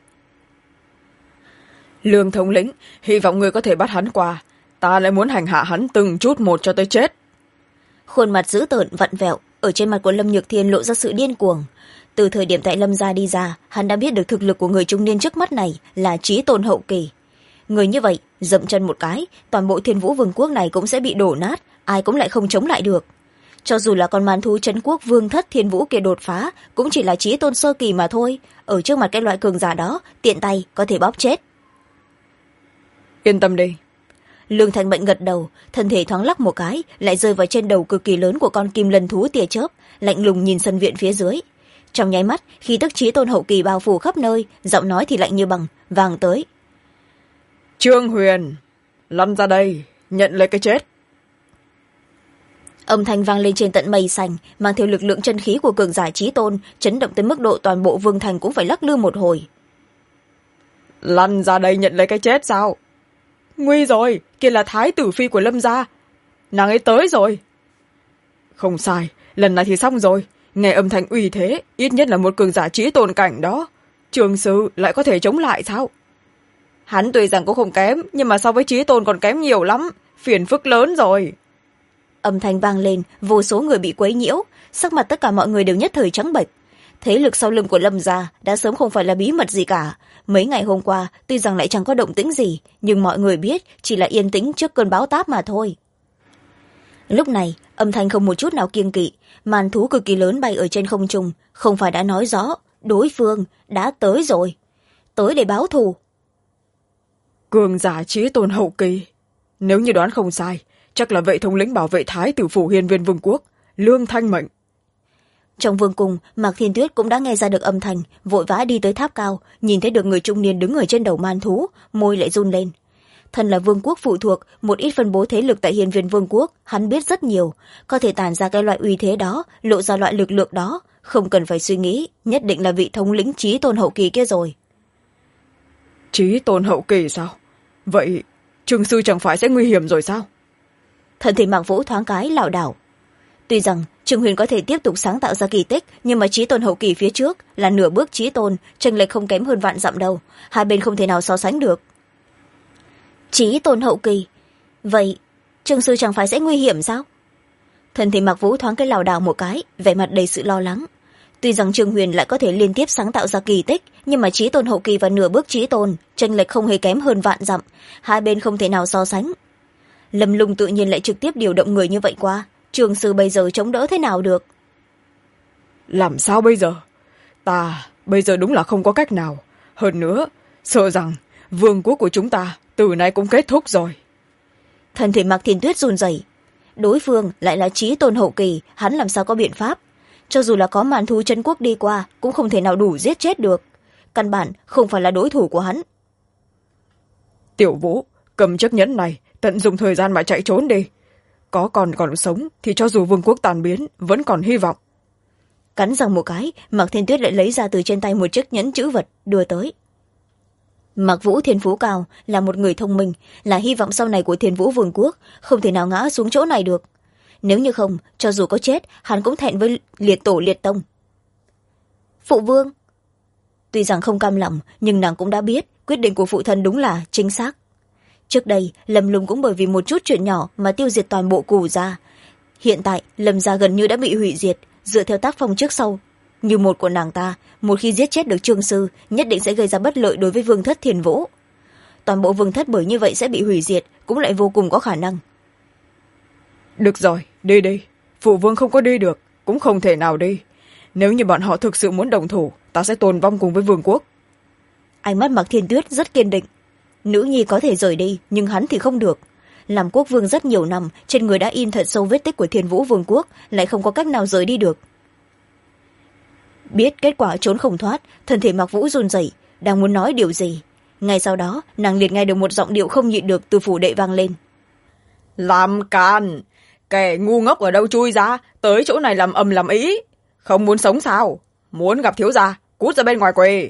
Lương thống lĩnh, hy vọng người có thể bắt hắn qua, ta lại muốn hành hạ hắn từng chút một cho tới chết. Khuôn mặt dữ tợn vặn vẹo, ở trên mặt của Lâm Nhược Thiên lộ ra sự điên cuồng. Từ thời điểm tại Lâm gia đi ra, hắn đã biết được thực lực của người trung niên trước mắt này là chí tôn hậu kỳ. Người như vậy dậm chân một cái, toàn bộ Thiên Vũ Vương quốc này cũng sẽ bị đổ nát, ai cũng lại không chống lại được. Cho dù là con man thú trấn quốc vương thất Thiên Vũ kia đột phá, cũng chỉ là chí tôn sơ kỳ mà thôi, ở trước mặt cái loại cường giả đó tiện tay có thể bóp chết. Yên tâm đi. Lương Thanh Mệnh gật đầu, thân thể thoáng lắc một cái, lại rơi vào trên đầu cực kỳ lớn của con kim lân thú tia chớp, lạnh lùng nhìn sân viện phía dưới. Trong nháy mắt, khi tức chí tôn hậu kỳ bao phủ khắp nơi, giọng nói thì lạnh như bằng, vang tới. Trương Huyền, lăn ra đây, nhận lấy cái chết. Âm thanh vang lên trên tận mây xanh, mang theo lực lượng chân khí của cường giả chí tôn, chấn động tới mức độ toàn bộ vương thành cũng phải lắc lư một hồi. Lăn ra đây nhận lấy cái chết sao? Nguy rồi, kia là thái tử phi của Lâm gia, nàng ấy tới rồi. Không sai, lần này thì xong rồi. Nghe âm thanh uy thế, ít nhất là một cường giả chí tôn cảnh đó. Trường sư lại có thể chống lại sao? Hắn tuy rằng cũng không kém, nhưng mà so với chí tôn còn kém nhiều lắm, phiền phức lớn rồi. Âm thanh vang lên, vô số người bị quấy nhiễu, sắc mặt tất cả mọi người đều nhất thời trắng bệch. Thế lực sau lưng của Lâm gia đã sớm không phải là bí mật gì cả. Mấy ngày hôm qua tuy rằng lại chẳng có động tĩnh gì, nhưng mọi người biết chỉ là yên tĩnh trước cơn bão táp mà thôi. Lúc này âm thanh không một chút nào kiêng kỵ, màn thú cực kỳ lớn bay ở trên không trung, không phải đã nói rõ đối phương đã tới rồi, tới để báo thù. Cường giả chí tôn hậu kỳ, nếu như đoán không sai, chắc là vệ thống lĩnh bảo vệ thái tử phủ Hiên Viên Vương quốc, Lương Thanh Mệnh. Trong vương cung, Mạc Thiên Tuyết cũng đã nghe ra được âm thanh, vội vã đi tới tháp cao, nhìn thấy được người trung niên đứng ở trên đầu man thú, môi lại run lên. Thân là vương quốc phụ thuộc, một ít phân bố thế lực tại Hiên Viên Vương quốc, hắn biết rất nhiều, có thể tản ra cái loại uy thế đó, lộ ra loại lực lượng đó, không cần phải suy nghĩ, nhất định là vị thống lĩnh chí tôn hậu kỳ kia rồi. Chí tôn hậu kỳ sao? Vậy Trương sư chẳng phải sẽ nguy hiểm rồi sao? Thân thể Mạc Vũ thoáng cái lảo đảo. Tuy rằng Trương Huyền có thể tiếp tục sáng tạo ra kỳ tích, nhưng mà chí tôn hậu kỳ phía trước là nửa bước chí tôn, chênh lệch không kém hơn vạn dặm đâu, hai bên không thể nào so sánh được. Chí tôn hậu kỳ, vậy Trương sư chẳng phải sẽ nguy hiểm sao? Thân thể Mạc Vũ thoáng cái lảo đảo một cái, vẻ mặt đầy sự lo lắng. Tuy rằng Trương Huyền lại có thể liên tiếp sáng tạo ra kỳ tích, nhưng mà chí tôn hậu kỳ và nửa bước chí tôn, chênh lệch không hề kém hơn vạn dặm, hai bên không thể nào so sánh. Lâm Lung tự nhiên lại trực tiếp điều động người như vậy qua, Trương sư bây giờ chống đỡ thế nào được? Làm sao bây giờ? Ta bây giờ đúng là không có cách nào. Hơn nữa, sợ rằng vương quốc của chúng ta từ nay cũng kết thúc rồi. Thân thể Mạc Thiên Tuyết run rẩy. Đối phương lại là chí tôn hậu kỳ, hắn làm sao có biện pháp? Cho dù là có màn thú chân quốc đi qua, cũng không thể nào đủ giết chết được. Căn bản không phải là đối thủ của hắn. Tiểu Vũ, cầm chiếc nhẫn này, tận dụng thời gian mà chạy trốn đi. Có còn sống thì cho dù vương quốc tàn biến, vẫn còn hy vọng. Cắn răng một cái, Mạc Thiên Tuyết lại lấy ra từ trên tay một chiếc nhẫn chữ vật, đưa tới. Mạc Vũ thiên phú cao, là một người thông minh, là hy vọng sau này của Thiên Vũ Vương quốc, không thể nào ngã xuống chỗ này được. Nếu như không, cho dù có chết, hắn cũng thẹn với liệt tổ liệt tông. Phụ vương. Tuy rằng không cam lòng, nhưng nàng cũng đã biết quyết định của phụ thân đúng là chính xác. Trước đây, Lâm Lung cũng bởi vì một chút chuyện nhỏ mà tiêu diệt toàn bộ Cù gia. Hiện tại, Lâm gia gần như đã bị hủy diệt, dựa theo tác phong trước sau. Như một của nàng ta, một khi giết chết được Trương sư, nhất định sẽ gây ra bất lợi đối với vương thất Thiên Vũ. Toàn bộ vương thất bởi như vậy sẽ bị hủy diệt, cũng lại vô cùng có khả năng. Được rồi, đi đi. Phụ vương không có đi được, cũng không thể nào đi. Nếu như bọn họ thực sự muốn đồng thủ, ta sẽ tồn vong cùng với vương quốc. Ánh mắt Mạc Thiên Tuyết rất kiên định. Nữ nhi có thể rời đi, nhưng hắn thì không được. Làm quốc vương rất nhiều năm, trên người đã in thật sâu vết tích của Thiên Vũ Vương quốc, lại không có cách nào rời đi được. Biết kết quả trốn không thoát, thân thể Mạc Vũ run rẩy, đang muốn nói điều gì. Ngay sau đó, nàng liệt nghe được một giọng điệu không nhịn được từ phủ đệ vang lên. Làm càn! Kẻ ngu ngốc ở đâu chui ra, tới chỗ này làm ầm làm ý. Không muốn sống sao? Muốn gặp thiếu gia, cút ra bên ngoài quê.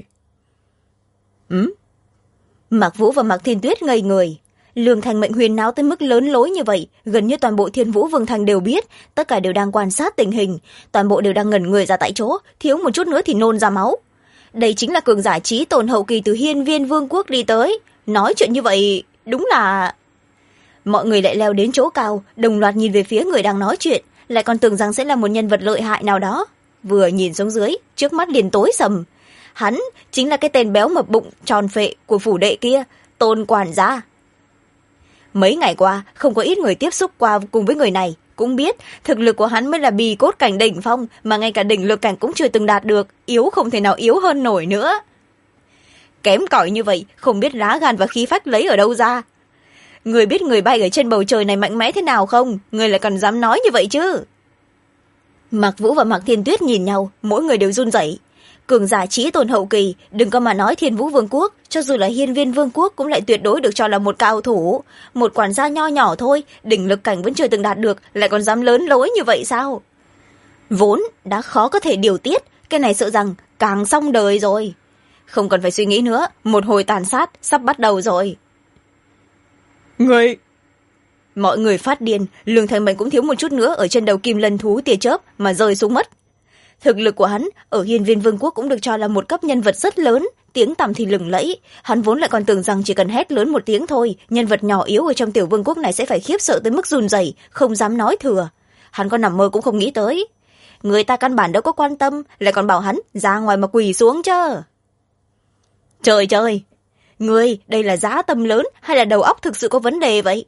Mạc Vũ và Mạc Thiên Tuyết ngây người. Lương Thanh Mệnh huyền náo tới mức lớn lối như vậy, gần như toàn bộ Thiên Vũ Vương thành đều biết, tất cả đều đang quan sát tình hình, toàn bộ đều đang ngẩn người ra tại chỗ, thiếu một chút nữa thì nôn ra máu. Đây chính là cường giả chí tôn hậu kỳ từ Hiên Viên Vương quốc đi tới, nói chuyện như vậy đúng là... Mọi người lại leo đến chỗ cao, đồng loạt nhìn về phía người đang nói chuyện, lại còn tưởng rằng sẽ là một nhân vật lợi hại nào đó. Vừa nhìn xuống dưới, trước mắt liền tối sầm. Hắn chính là cái tên béo mập bụng tròn phệ của phủ đệ kia, Tôn quản gia. Mấy ngày qua, không có ít người tiếp xúc qua cùng với người này, cũng biết thực lực của hắn mới là bì cốt cảnh đỉnh phong, mà ngay cả đỉnh lực cảnh cũng chưa từng đạt được, yếu không thể nào yếu hơn nổi nữa. Kém cỏi như vậy, không biết lá gan và khí phách lấy ở đâu ra. người biết người bay ở trên bầu trời này mạnh mẽ thế nào không? Người lại còn dám nói như vậy chứ? Mạc Vũ và Mạc Thiên Tuyết nhìn nhau, mỗi người đều run rẩy. Cường giả chí tôn hậu kỳ, đừng có mà nói Thiên Vũ Vương quốc, cho dù là Hiên Viên Vương quốc cũng lại tuyệt đối được cho là một cao thủ. Một quản gia nho nhỏ thôi, đỉnh lực cảnh vẫn chưa từng đạt được, lại còn dám lớn lối như vậy sao? Vốn đã khó có thể điều tiết, cái này sợ rằng càng xong đời rồi. Không cần phải suy nghĩ nữa, một hồi tàn sát sắp bắt đầu rồi. Người... Mọi người phát điên, Lương Thanh Mệnh cũng thiếu một chút nữa ở trên đầu kim lân thú tia chớp mà rơi xuống mất. Thực lực của hắn ở Hiên Viên Vương quốc cũng được cho là một cấp nhân vật rất lớn, tiếng tăm thì lừng lẫy. Hắn vốn lại còn tưởng rằng chỉ cần hét lớn một tiếng thôi, nhân vật nhỏ yếu ở trong tiểu vương quốc này sẽ phải khiếp sợ tới mức run rẩy, không dám nói thừa. Hắn có nằm mơ cũng không nghĩ tới. Người ta căn bản đâu có quan tâm, lại còn bảo hắn ra ngoài mà quỳ xuống chứ. Trời trời, ngươi đây là dã tâm lớn hay là đầu óc thực sự có vấn đề vậy?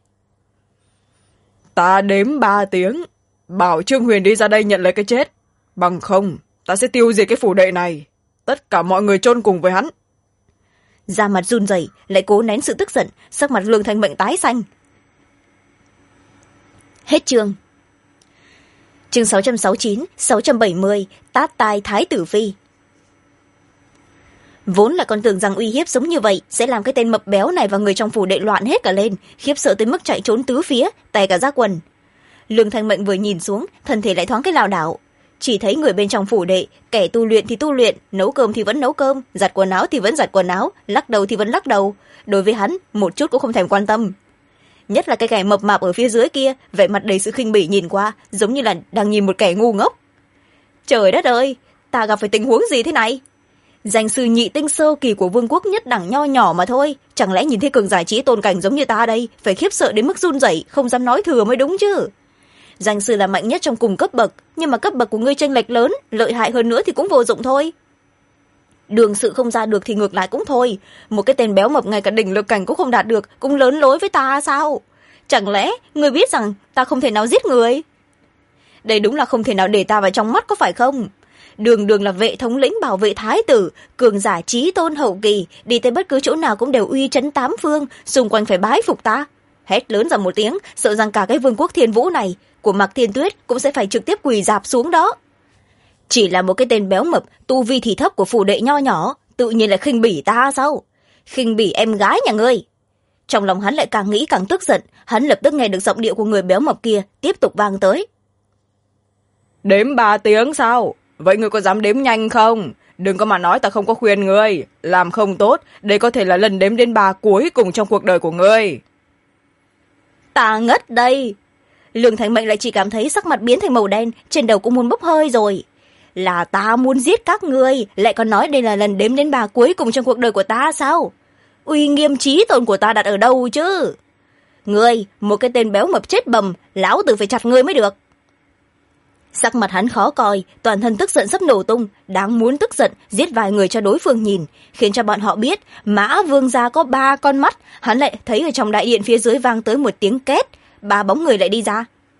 Ta đếm 3 tiếng, bảo Trương Huyền đi ra đây nhận lấy cái chết. Bằng không, ta sẽ tiêu diệt cái phủ đệ này. Tất cả mọi người chôn cùng với hắn. Da mặt run rẩy, lại cố nén sự tức giận, sắc mặt Lương Thanh Mệnh tái xanh. Hết chương. Chương 669, 670, tát tai Thái tử phi. Vốn là còn tưởng rằng uy hiếp giống như vậy sẽ làm cái tên mập béo này và người trong phủ đệ loạn hết cả lên, khiếp sợ tới mức chạy trốn tứ phía, tè cả ra quần. Lương Thanh Mệnh vừa nhìn xuống, thân thể lại thoáng cái lảo đảo. Chỉ thấy người bên trong phủ đệ, kẻ tu luyện thì tu luyện, nấu cơm thì vẫn nấu cơm, giặt quần áo thì vẫn giặt quần áo, lắc đầu thì vẫn lắc đầu. Đối với hắn, một chút cũng không thèm quan tâm. Nhất là cái kẻ mập mạp ở phía dưới kia, vẻ mặt đầy sự khinh bỉ nhìn qua, giống như là đang nhìn một kẻ ngu ngốc. Trời đất ơi, ta gặp phải tình huống gì thế này? Danh sư nhị tinh sơ kỳ của vương quốc nhất đẳng nho nhỏ mà thôi, chẳng lẽ nhìn thấy cường giải trí tôn cảnh giống như ta đây, phải khiếp sợ đến mức run rẩy, không dám nói thừa mới đúng chứ. Danh sư là mạnh nhất trong cùng cấp bậc, nhưng mà cấp bậc của ngươi chênh lệch lớn, lợi hại hơn nữa thì cũng vô dụng thôi. Đường sự không ra được thì ngược lại cũng thôi, một cái tên béo mập ngay cả đỉnh lực cảnh cũng không đạt được, cũng lớn lối với ta sao? Chẳng lẽ ngươi biết rằng ta không thể nào giết người? Đây đúng là không thể nào để ta vào trong mắt có phải không? Đường đường là vệ thống lĩnh bảo vệ thái tử, cường giả chí tôn hậu kỳ, đi tới bất cứ chỗ nào cũng đều uy chấn tám phương, xung quanh phải bái phục ta. Hét lớn ra một tiếng, sợ rằng cả cái vương quốc Thiên Vũ này của Mạc Thiên Tuyết cũng sẽ phải trực tiếp quỳ rạp xuống đó. Chỉ là một cái tên béo mập, tu vi thì thấp của phủ đệ nho nhỏ, tự nhiên là khinh bỉ ta sao? Khinh bỉ em gái nhà ngươi. Trong lòng hắn lại càng nghĩ càng tức giận, hắn lập tức nghe được giọng điệu của người béo mập kia tiếp tục vang tới. Đếm 3 tiếng sao? Vậy ngươi có dám đếm nhanh không? Đừng có mà nói ta không có khuyên ngươi. Làm không tốt, đây có thể là lần đếm đến 3 cuối cùng trong cuộc đời của ngươi. Ta ngất đây. Lương Thanh Mệnh lại chỉ cảm thấy sắc mặt biến thành màu đen, trên đầu cũng muốn bốc hơi rồi. Là ta muốn giết các ngươi, lại còn nói đây là lần đếm đến 3 cuối cùng trong cuộc đời của ta sao? Uy nghiêm chí tôn của ta đặt ở đâu chứ? Ngươi, một cái tên béo mập chết bầm, lão tử phải chặt ngươi mới được. Sắc mặt hắn khó coi, toàn thân tức giận sắp nổ tung, đáng muốn tức giận, giết vài người cho đối phương nhìn, khiến cho bọn họ biết Mã Vương gia có 3 con mắt. Hắn lại thấy ở trong đại điện phía dưới vang tới một tiếng két, 3 bóng người lại đi ra.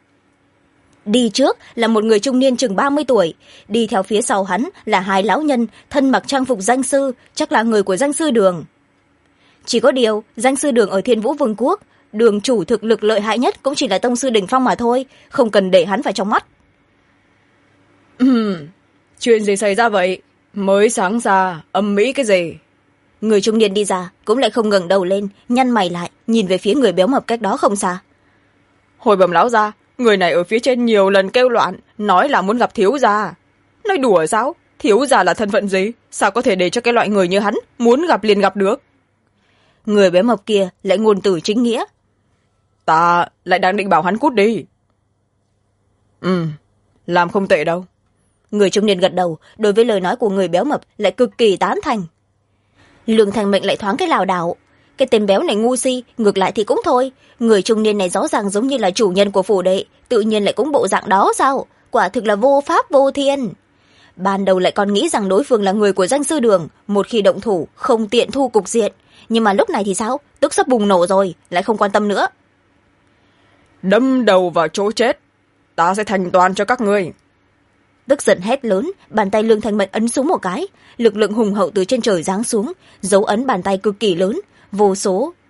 Đi trước là một người trung niên chừng 30 tuổi, đi theo phía sau hắn là 2 lão nhân, thân mặc trang phục danh sư, chắc là người của danh sư Đường. Chỉ có điều, danh sư Đường ở Thiên Vũ Vương quốc, Đường chủ thực lực lợi hại nhất cũng chỉ là tông sư đỉnh phong mà thôi, không cần để hắn phải trong mắt. Chuyện gì xảy ra vậy? Mới sáng ra, âm mỹ cái gì? Người trung niên đi ra, cũng lại không ngẩng đầu lên, nhăn mày lại, nhìn về phía người béo mập cách đó không xa. Hồi bẩm lão gia, người này ở phía trên nhiều lần kêu loạn, nói là muốn gặp thiếu gia. Nói đùa sao? Thiếu gia là thân phận gì? Sao có thể để cho cái loại người như hắn muốn gặp liền gặp được? Người béo mập kia lại ngôn từ chính nghĩa. Ta lại đang định bảo hắn cút đi. Làm không tệ đâu. Người trung niên gật đầu, đối với lời nói của người béo mập lại cực kỳ tán thành. Lương Thanh Mệnh lại thoáng cái lảo đảo. Cái tên béo này ngu si, ngược lại thì cũng thôi. Người trung niên này rõ ràng giống như là chủ nhân của phủ đệ, tự nhiên lại cũng bộ dạng đó sao? Quả thực là vô pháp vô thiên. Ban đầu lại còn nghĩ rằng đối phương là người của danh sư Đường, một khi động thủ không tiện thu cục diện. Nhưng mà lúc này thì sao? Tức sắp bùng nổ rồi, lại không quan tâm nữa. Đâm đầu vào chỗ chết, ta sẽ thành toàn cho các ngươi. Tức giận hét lớn, bàn tay Lương Thanh Mệnh ấn xuống một cái, lực lượng hùng hậu từ trên trời giáng xuống, dấu ấn bàn tay cực kỳ lớn, vô số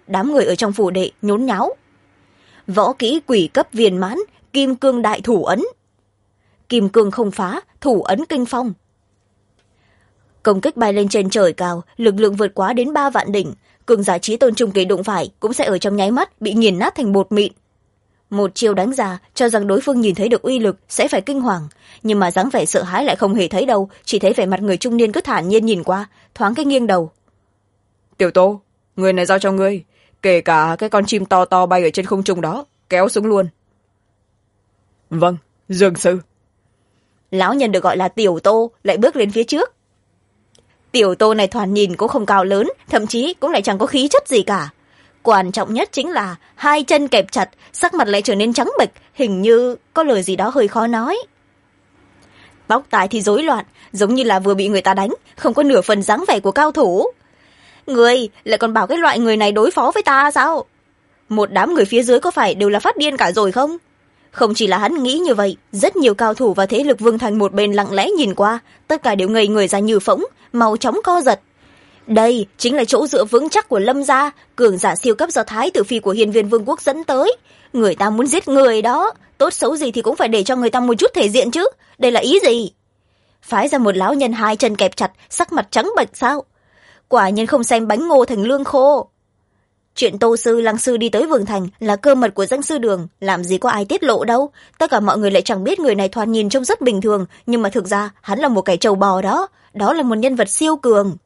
đám người ở trong phủ đệ nhốn nháo. Võ kỹ quỷ cấp viên mãn, kim cương đại thủ ấn. Kim cương không phá, thủ ấn kinh phong. Công kích bay lên trên trời cao, lực lượng vượt quá đến 3 vạn đỉnh. Cường giả trí tôn trung kỳ đụng phải cũng sẽ ở trong nháy mắt bị nghiền nát thành bột mịn. Một chiêu đánh ra, cho rằng đối phương nhìn thấy được uy lực sẽ phải kinh hoàng, nhưng mà dáng vẻ sợ hãi lại không hề thấy đâu, chỉ thấy vẻ mặt người trung niên cứ thản nhiên nhìn qua, thoáng cái nghiêng đầu. Tiểu Tô, người này giao cho ngươi, kể cả cái con chim to to bay ở trên không trung đó, kéo xuống luôn. Vâng, Dương sư. Lão nhân được gọi là Tiểu Tô lại bước lên phía trước. Tiểu Tô này thoạt nhìn cũng không cao lớn, thậm chí cũng lại chẳng có khí chất gì cả. Quan trọng nhất chính là hai chân kẹp chặt, sắc mặt lại trở nên trắng bệch, hình như có lời gì đó hơi khó nói. Tóc tai thì rối loạn, giống như là vừa bị người ta đánh, không có nửa phần dáng vẻ của cao thủ. Người lại còn bảo cái loại người này đối phó với ta sao? Một đám người phía dưới có phải đều là phát điên cả rồi không? Không chỉ là hắn nghĩ như vậy, rất nhiều cao thủ và thế lực Vương Thành một bên lặng lẽ nhìn qua, tất cả đều ngây người ra như phỗng, mau chóng co giật. Đây chính là chỗ dựa vững chắc của Lâm gia, cường giả siêu cấp do Thái tử phi của Hiên Viên Vương quốc dẫn tới. Người ta muốn giết người đó, tốt xấu gì thì cũng phải để cho người ta một chút thể diện chứ. Đây là ý gì? Phái ra một lão nhân hai chân kẹp chặt, sắc mặt trắng bệch sao? Quả nhiên không xem bánh ngô thành lương khô. Chuyện Tô sư, Lăng sư đi tới Vương Thành là cơ mật của danh sư đường, làm gì có ai tiết lộ đâu. Tất cả mọi người lại chẳng biết người này thoạt nhìn trông rất bình thường, nhưng mà thực ra hắn là một kẻ trâu bò đó. Đó là một nhân vật siêu cường.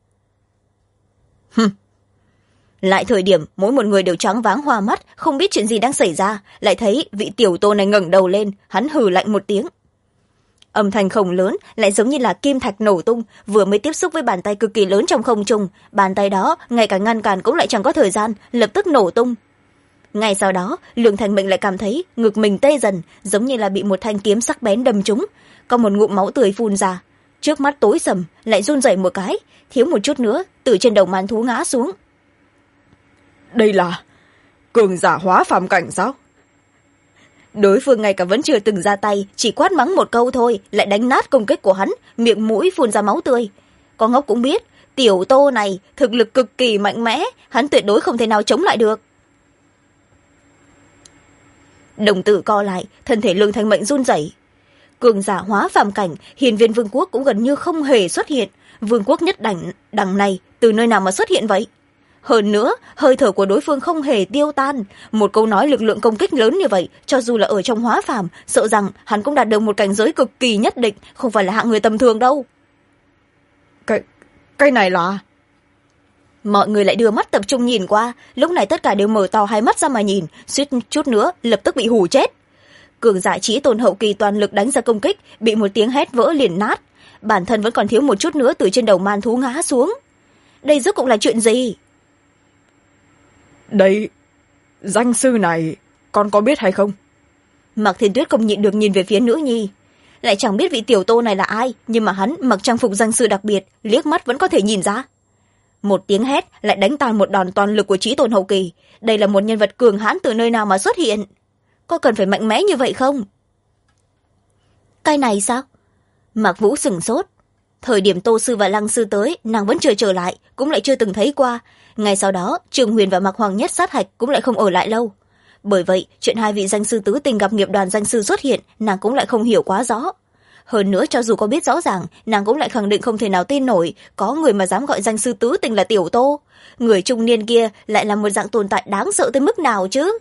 Lại thời điểm mỗi một người đều choáng váng hoa mắt, không biết chuyện gì đang xảy ra, lại thấy vị Tiểu Tô này ngẩng đầu lên, hắn hừ lạnh một tiếng. Âm thanh không lớn, lại giống như là kim thạch nổ tung, vừa mới tiếp xúc với bàn tay cực kỳ lớn trong không trung, bàn tay đó ngay cả ngăn cản cũng lại chẳng có thời gian, lập tức nổ tung. Ngay sau đó, Lương Thành Mệnh lại cảm thấy ngực mình tê dần, giống như là bị một thanh kiếm sắc bén đâm trúng, có một ngụm máu tươi phun ra, trước mắt tối sầm, lại run rẩy một cái, thiếu một chút nữa từ trên đầu màn thú ngã xuống. Đây là cường giả hóa phàm cảnh sao? Đối phương ngay cả vẫn chưa từng ra tay, chỉ quát mắng một câu thôi lại đánh nát công kích của hắn, miệng mũi phun ra máu tươi. Con ngốc cũng biết Tiểu Tô này thực lực cực kỳ mạnh mẽ, hắn tuyệt đối không thể nào chống lại được. Đồng tử co lại, thân thể Lương Thanh Mệnh run rẩy. Cường giả hóa phàm cảnh, Hiên Viên Vương quốc cũng gần như không hề xuất hiện. Vương quốc nhất đẳng này từ nơi nào mà xuất hiện vậy? Hơn nữa, hơi thở của đối phương không hề tiêu tan. Một câu nói lực lượng công kích lớn như vậy, cho dù là ở trong hóa phàm, sợ rằng hắn cũng đạt được một cảnh giới cực kỳ nhất định, không phải là hạng người tầm thường đâu. Cái này là... Mọi người lại đưa mắt tập trung nhìn qua, lúc này tất cả đều mở to hai mắt ra mà nhìn, suýt chút nữa lập tức bị hù chết. Cường giả trí tôn hậu kỳ toàn lực đánh ra công kích, bị một tiếng hét vỡ liền nát. Bản thân vẫn còn thiếu một chút nữa từ trên đầu man thú ngã xuống. Đây rốt cuộc là chuyện gì? Đây, danh sư này, con có biết hay không? Mạc Thiên Tuyết không nhịn được nhìn về phía nữ nhi. Lại chẳng biết vị Tiểu Tô này là ai, nhưng mà hắn mặc trang phục danh sư đặc biệt, liếc mắt vẫn có thể nhìn ra. Một tiếng hét lại đánh tan một đòn toàn lực của trí tôn hậu kỳ. Đây là một nhân vật cường hãn từ nơi nào mà xuất hiện? Có cần phải mạnh mẽ như vậy không? Cái này sao? Mạc Vũ sửng sốt. Thời điểm Tô sư và Lăng sư tới, nàng vẫn chưa trở lại, cũng lại chưa từng thấy qua. Ngay sau đó, Trường Huyền và Mạc Hoàng Nhất sát hạch cũng lại không ở lại lâu. Bởi vậy, chuyện hai vị danh sư tứ tình gặp nghiệp đoàn danh sư xuất hiện, nàng cũng lại không hiểu quá rõ. Hơn nữa, cho dù có biết rõ ràng, nàng cũng lại khẳng định không thể nào tin nổi có người mà dám gọi danh sư tứ tình là Tiểu Tô. Người trung niên kia lại là một dạng tồn tại đáng sợ tới mức nào chứ?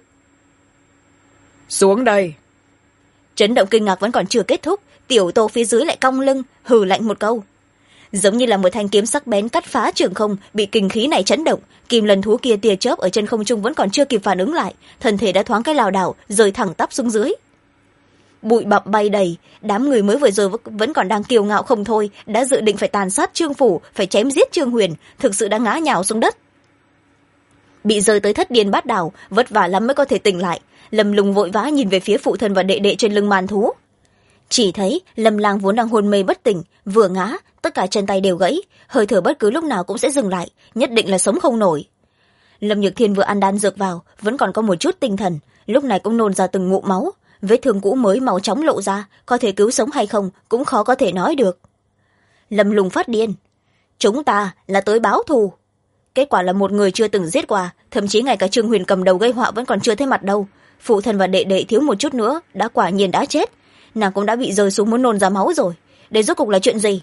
Xuống đây. Chấn động kinh ngạc vẫn còn chưa kết thúc, Tiểu Tô phía dưới lại cong lưng, hừ lạnh một câu. Giống như là một thanh kiếm sắc bén cắt phá trường không, bị kinh khí này chấn động, kim lần thú kia tia chớp ở trên không trung vẫn còn chưa kịp phản ứng lại, thân thể đã thoáng cái lảo đảo, rơi thẳng tắp xuống dưới. Bụi bặm bay đầy, đám người mới vừa rồi vẫn còn đang kiêu ngạo không thôi, đã dự định phải tàn sát Trương phủ, phải chém giết Trương Huyền, thực sự đã ngã nhào xuống đất. Bị rơi tới thất điên bát đảo, vất vả lắm mới có thể tỉnh lại. Lâm Lung vội vã nhìn về phía phụ thân và đệ đệ trên lưng màn thú. Chỉ thấy Lâm Lang vốn đang hôn mê bất tỉnh, vừa ngã, tất cả chân tay đều gãy, hơi thở bất cứ lúc nào cũng sẽ dừng lại, nhất định là sống không nổi. Lâm Nhược Thiên vừa ăn đan dược vào, vẫn còn có một chút tinh thần, lúc này cũng nôn ra từng ngụm máu, vết thương cũ mới máu chóng lộ ra, có thể cứu sống hay không cũng khó có thể nói được. Lâm Lung phát điên, chúng ta là tới báo thù. kết quả là một người chưa từng giết qua, thậm chí ngay cả Trương Huyền cầm đầu gây họa vẫn còn chưa thấy mặt đâu. Phụ thân và đệ đệ thiếu một chút nữa đã quả nhiên đã chết, nàng cũng đã bị rơi xuống muốn nôn ra máu rồi. Đây rốt cục là chuyện gì?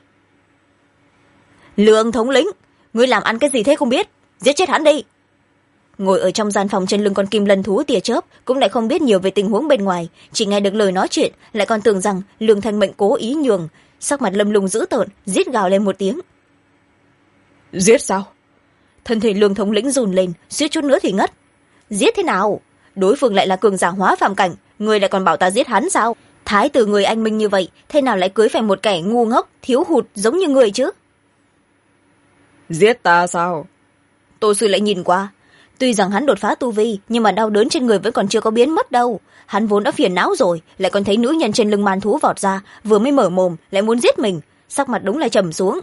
Lương thống lĩnh, ngươi làm ăn cái gì thế không biết, giết chết hắn đi. Ngồi ở trong gian phòng trên lưng con kim lân thú tia chớp cũng lại không biết nhiều về tình huống bên ngoài, chỉ nghe được lời nói chuyện lại còn tưởng rằng Lương Thanh Mệnh cố ý nhường, sắc mặt lâm lùng dữ tợn, rít gào lên một tiếng. Giết sao? Thân thể Lương thống lĩnh run lên, suýt chút nữa thì ngất. Giết thế nào? Đối phương lại là cường giả hóa phàm cảnh, người lại còn bảo ta giết hắn sao? Thái tử người anh minh như vậy, thế nào lại cưới phải một kẻ ngu ngốc thiếu hụt giống như người chứ? Giết ta sao? Tô sư lại nhìn qua, tuy rằng hắn đột phá tu vi nhưng mà đau đớn trên người vẫn còn chưa có biến mất đâu. Hắn vốn đã phiền não rồi, lại còn thấy nữ nhân trên lưng man thú vọt ra, vừa mới mở mồm lại muốn giết mình, sắc mặt đúng là trầm xuống.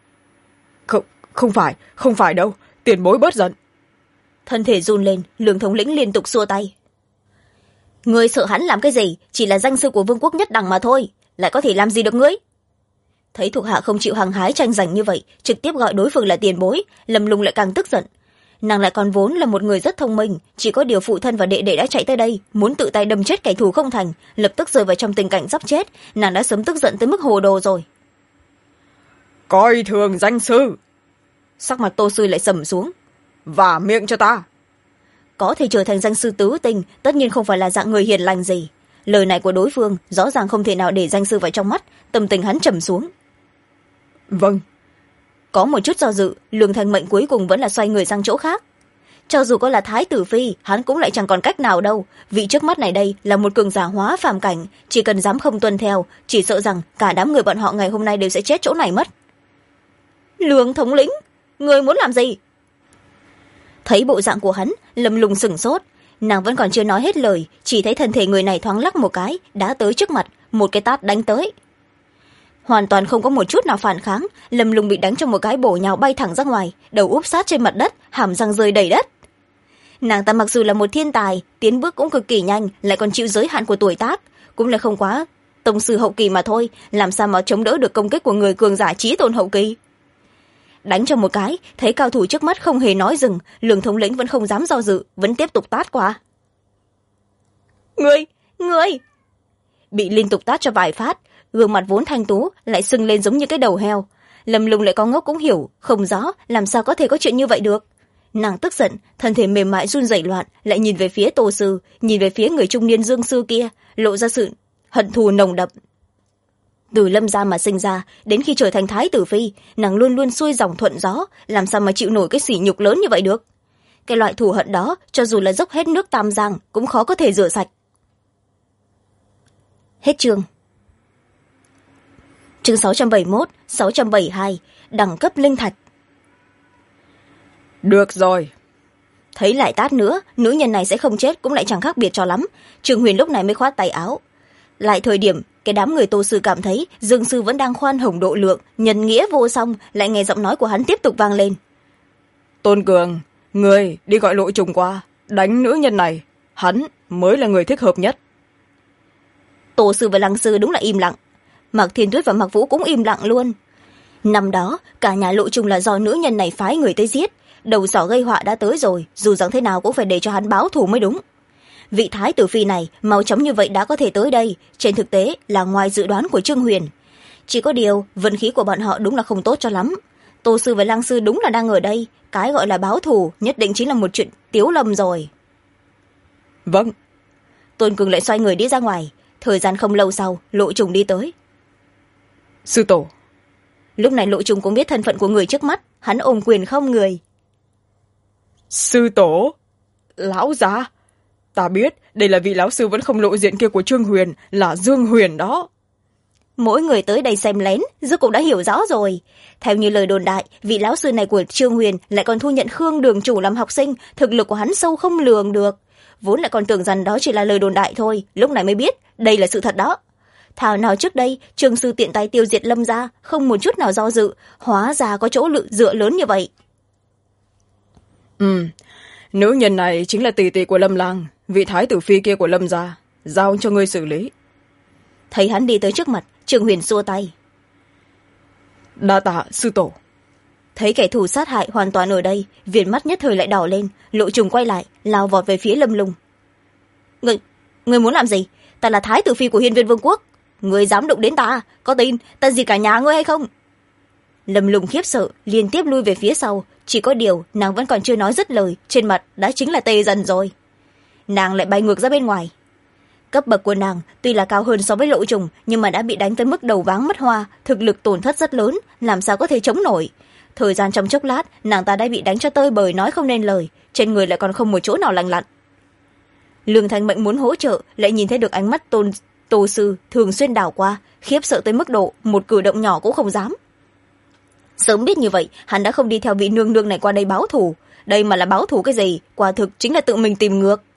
Không phải đâu, tiền bối bớt giận. Thân thể run lên, Lương thống lĩnh liên tục xua tay. Ngươi sợ hắn làm cái gì? Chỉ là danh sư của vương quốc nhất đẳng mà thôi, lại có thể làm gì được ngươi? Thấy thuộc hạ không chịu hăng hái tranh giành như vậy, trực tiếp gọi đối phương là tiền bối, Lâm Lung lại càng tức giận. Nàng lại còn vốn là một người rất thông minh, chỉ có điều phụ thân và đệ đệ đã chạy tới đây muốn tự tay đâm chết kẻ thù không thành, lập tức rơi vào trong tình cảnh sắp chết, nàng đã sớm tức giận tới mức hồ đồ rồi. Coi thường danh sư. Sắc mặt Tô sư lại sầm xuống. Vả miệng cho ta. Có thể trở thành danh sư tứ tình, tất nhiên không phải là dạng người hiền lành gì. Lời này của đối phương rõ ràng không thể nào để danh sư vào trong mắt, tâm tình hắn trầm xuống. Vâng. Có một chút do dự, Lương Thanh Mệnh cuối cùng vẫn là xoay người sang chỗ khác. Cho dù có là thái tử phi, hắn cũng lại chẳng còn cách nào đâu. Vị trước mắt này đây là một cường giả hóa phàm cảnh, chỉ cần dám không tuân theo, chỉ sợ rằng cả đám người bọn họ ngày hôm nay đều sẽ chết chỗ này mất. Lương thống lĩnh, người muốn làm gì? Thấy bộ dạng của hắn, Lâm Lung sửng sốt, nàng vẫn còn chưa nói hết lời, chỉ thấy thân thể người này thoáng lắc một cái, đã tới trước mặt, một cái tát đánh tới. Hoàn toàn không có một chút nào phản kháng, Lâm Lung bị đánh trong một cái bổ nhào bay thẳng ra ngoài, đầu úp sát trên mặt đất, hàm răng rơi đầy đất. Nàng ta mặc dù là một thiên tài, tiến bước cũng cực kỳ nhanh, lại còn chịu giới hạn của tuổi tác, cũng là không quá tông sư hậu kỳ mà thôi, làm sao mà chống đỡ được công kích của người cường giả chí tôn hậu kỳ. Đánh cho một cái, thấy cao thủ trước mắt không hề nói dừng, Lương thống lĩnh vẫn không dám do dự, vẫn tiếp tục tát qua. Ngươi bị liên tục tát cho vài phát, gương mặt vốn thanh tú lại sưng lên giống như cái đầu heo. Lâm Lung lại có ngốc cũng hiểu không rõ làm sao có thể có chuyện như vậy được. Nàng tức giận, thân thể mềm mại run rẩy loạn, lại nhìn về phía Tô sư, nhìn về phía người trung niên Dương sư kia, lộ ra sự hận thù nồng đậm. Từ Lâm gia mà sinh ra, đến khi trở thành thái tử phi, nàng luôn luôn xuôi dòng thuận gió, làm sao mà chịu nổi cái sỉ nhục lớn như vậy được. Cái loại thù hận đó, cho dù là dốc hết nước Tam Giang cũng khó có thể rửa sạch. Hết chương. Chương 671, 672, đẳng cấp linh thạch. Được rồi. Thấy lại tát nữa, nữ nhân này sẽ không chết cũng lại chẳng khác biệt cho lắm. Trương Huyền lúc này mới khoát tay áo. Lại thời điểm cái đám người Tô sư cảm thấy Dương sư vẫn đang khoan hồng độ lượng, nhân nghĩa vô song, lại nghe giọng nói của hắn tiếp tục vang lên. Tôn Cường, người đi gọi Lộ Trùng qua, đánh nữ nhân này, hắn mới là người thích hợp nhất. Tô sư và Lăng sư đúng là im lặng, Mạc Thiên Tuyết và Mạc Vũ cũng im lặng luôn. Năm đó cả nhà Lộ Trùng là do nữ nhân này phái người tới giết, đầu sỏ gây họa đã tới rồi, dù rằng thế nào cũng phải để cho hắn báo thù mới đúng. Vị thái tử phi này mau chóng như vậy đã có thể tới đây, trên thực tế là ngoài dự đoán của Trương Huyền. Chỉ có điều vận khí của bọn họ đúng là không tốt cho lắm. Tô sư và Lăng sư đúng là đang ở đây, cái gọi là báo thù nhất định chính là một chuyện tiếu lâm rồi. Vâng. Tôn Cường lại xoay người đi ra ngoài. Thời gian không lâu sau, Lộ Trùng đi tới. Sư tổ. Lúc này Lộ Trùng cũng biết thân phận của người trước mắt, hắn ôm quyền không người. Sư tổ. Lão gia, ta biết đây là vị lão sư vẫn không lộ diện kia của Trương Huyền, là Dương Huyền đó. Mỗi người tới đây xem lén, rốt cũng đã hiểu rõ rồi. Theo như lời đồn đại, vị lão sư này của Trương Huyền lại còn thu nhận Khương đường chủ làm học sinh, thực lực của hắn sâu không lường được. Vốn lại còn tưởng rằng đó chỉ là lời đồn đại thôi, lúc này mới biết đây là sự thật đó. Thảo nào trước đây Trương sư tiện tay tiêu diệt Lâm gia, không một chút nào do dự, hóa ra có chỗ dựa lớn như vậy. Nữ nhân này chính là tỷ tỷ của Lâm lang, vị thái tử phi kia của Lâm gia, giao cho ngươi xử lý. Thấy hắn đi tới trước mặt, Trương Huyền xua tay. Đa tạ sư tổ. thấy kẻ thù sát hại hoàn toàn ở đây, viền mắt nhất thời lại đỏ lên. Lộ trùng quay lại lao vọt về phía Lâm Lung. Người muốn làm gì? Ta là thái tử phi của Hiên Viên Vương quốc, người dám đụng đến ta, có tin ta diệt cả nhà ngươi hay không? Lâm Lung khiếp sợ liên tiếp lui về phía sau, chỉ có điều nàng vẫn còn chưa nói dứt lời, trên mặt đã chính là tê dần rồi. Nàng lại bay ngược ra bên ngoài. Cấp bậc của nàng tuy là cao hơn so với Lộ trùng, nhưng mà đã bị đánh tới mức đầu váng mất hoa, thực lực tổn thất rất lớn, làm sao có thể chống nổi. Thời gian trong chốc lát, nàng ta đã bị đánh cho tơi bời nói không nên lời, trên người lại còn không một chỗ nào lành lặn. Lương Thanh Mệnh muốn hỗ trợ, lại nhìn thấy được ánh mắt Tô Sư thường xuyên đảo qua, khiếp sợ tới mức độ một cử động nhỏ cũng không dám. Sớm biết như vậy, hắn đã không đi theo vị nương nương này qua đây báo thù. Đây mà là báo thù cái gì, quả thực chính là tự mình tìm ngược.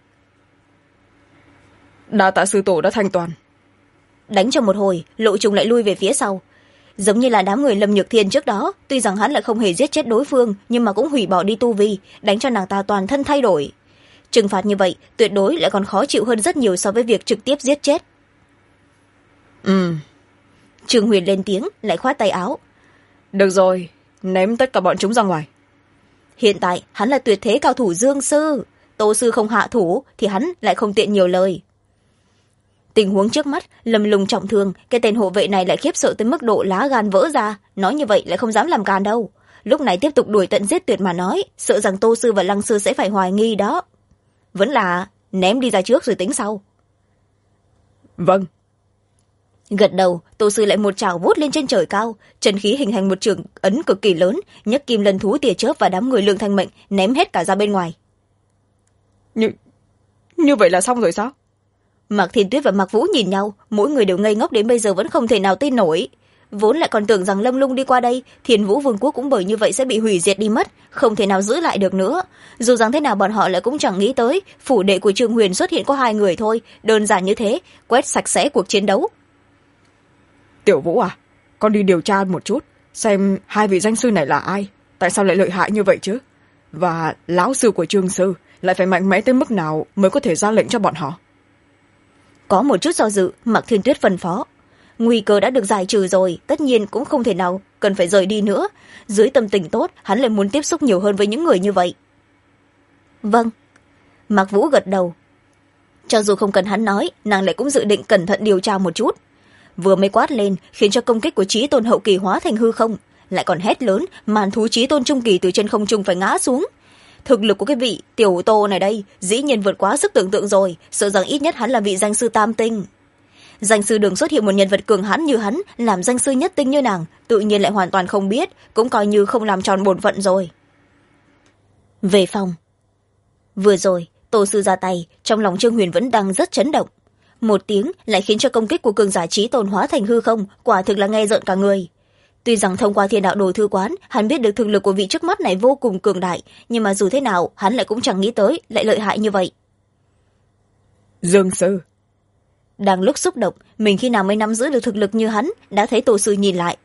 Đa tạ sư tổ đã thanh toàn. Đánh cho một hồi, Lộ trùng lại lui về phía sau. Giống như là đám người Lâm Nhược Thiên trước đó, tuy rằng hắn lại không hề giết chết đối phương, nhưng mà cũng hủy bỏ đi tu vi, đánh cho nàng ta toàn thân thay đổi. Trừng phạt như vậy tuyệt đối lại còn khó chịu hơn rất nhiều so với việc trực tiếp giết chết. Trương Huyền lên tiếng, lại khoát tay áo. Được rồi, ném tất cả bọn chúng ra ngoài. Hiện tại hắn là tuyệt thế cao thủ Dương Sư, Tô Sư không hạ thủ thì hắn lại không tiện nhiều lời. Tình huống trước mắt, Lâm Lung trọng thương, cái tên hộ vệ này lại khiếp sợ tới mức độ lá gan vỡ ra, nói như vậy lại không dám làm càn đâu. Lúc này tiếp tục đuổi tận giết tuyệt mà nói, sợ rằng Tô Sư và Lăng Sư sẽ phải hoài nghi đó. Vẫn là ném đi ra trước rồi tính sau. Vâng. Gật đầu, Tô Sư lại một chảo vút lên trên trời cao, chân khí hình thành một trường ấn cực kỳ lớn, nhấc kim lân thú tia chớp và đám người Lương Thanh Mệnh ném hết cả ra bên ngoài. Như vậy là xong rồi sao? Mạc Thiên Tuyết và Mạc Vũ nhìn nhau, mỗi người đều ngây ngốc đến bây giờ vẫn không thể nào tin nổi. Vốn lại còn tưởng rằng Lâm Lung đi qua đây, Thiên Vũ Vương quốc cũng bởi như vậy sẽ bị hủy diệt đi mất, không thể nào giữ lại được nữa. Dù rằng thế nào bọn họ lại cũng chẳng nghĩ tới phủ đệ của Trương Huyền xuất hiện có 2 người thôi, đơn giản như thế, quét sạch sẽ cuộc chiến đấu. Tiểu Vũ à, con đi điều tra một chút, xem 2 vị danh sư này là ai, tại sao lại lợi hại như vậy chứ? Và lão sư của Trương sư lại phải mạnh mẽ tới mức nào mới có thể ra lệnh cho bọn họ? Có một chút do dự, Mạc Thiên Tuyết phân phó. Nguy cơ đã được giải trừ rồi, tất nhiên cũng không thể nào cần phải rời đi nữa. Dưới tâm tình tốt, hắn lại muốn tiếp xúc nhiều hơn với những người như vậy. Vâng. Mạc Vũ gật đầu. Cho dù không cần hắn nói, nàng lại cũng dự định cẩn thận điều tra một chút. Vừa mới quát lên, khiến cho công kích của Chí Tôn hậu kỳ hóa thành hư không, lại còn hét lớn, màn thú Chí Tôn trung kỳ từ trên không trung phải ngã xuống. Thực lực của cái vị tiểu Tô này đây dĩ nhiên vượt quá sức tưởng tượng rồi, sợ rằng ít nhất hắn là vị danh sư tam tinh. Danh sư đường xuất hiện một nhân vật cường hãn như hắn, làm danh sư nhất tinh như nàng, tự nhiên lại hoàn toàn không biết, cũng coi như không làm tròn bổn phận rồi. Về phòng. Vừa rồi, Tô sư ra tay, trong lòng Trương Huyền vẫn đang rất chấn động. Một tiếng lại khiến cho công kích của cường giả Chí Tôn hóa thành hư không, quả thực là nghe rợn cả người. Tuy rằng thông qua Thiên Đạo Đồ Thư Quán, hắn biết được thực lực của vị trước mắt này vô cùng cường đại, nhưng mà dù thế nào, hắn lại cũng chẳng nghĩ tới lại lợi hại như vậy. Dương sư. Đang lúc xúc động, mình khi nào mới nắm giữ được thực lực như hắn, đã thấy Tô sư nhìn lại.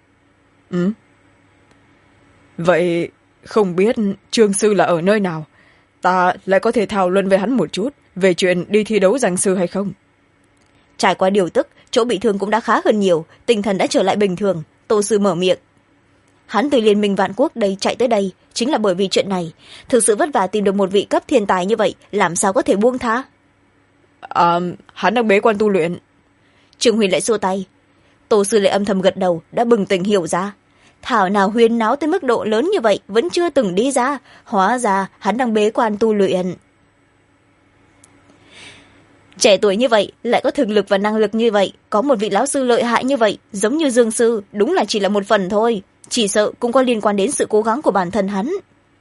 Vậy không biết Trương sư là ở nơi nào, ta lại có thể thảo luận với hắn một chút về chuyện đi thi đấu danh sư hay không? Trải qua điều tức, chỗ bị thương cũng đã khá hơn nhiều, tinh thần đã trở lại bình thường. Tô sư mở miệng. Hắn từ Liên minh Vạn Quốc đây chạy tới đây chính là bởi vì chuyện này. Thực sự vất vả tìm được một vị cấp thiên tài như vậy, làm sao có thể buông tha? Hắn đang bế quan tu luyện. Trương Huyền lại xua tay. Tô sư lại âm thầm gật đầu, đã bừng tỉnh hiểu ra. Thảo nào huyên náo tới mức độ lớn như vậy vẫn chưa từng đi ra, hóa ra hắn đang bế quan tu luyện. Trẻ tuổi như vậy lại có thực lực và năng lực như vậy, có một vị lão sư lợi hại như vậy giống như Dương sư, đúng là chỉ là một phần thôi, chỉ sợ cũng có liên quan đến sự cố gắng của bản thân hắn.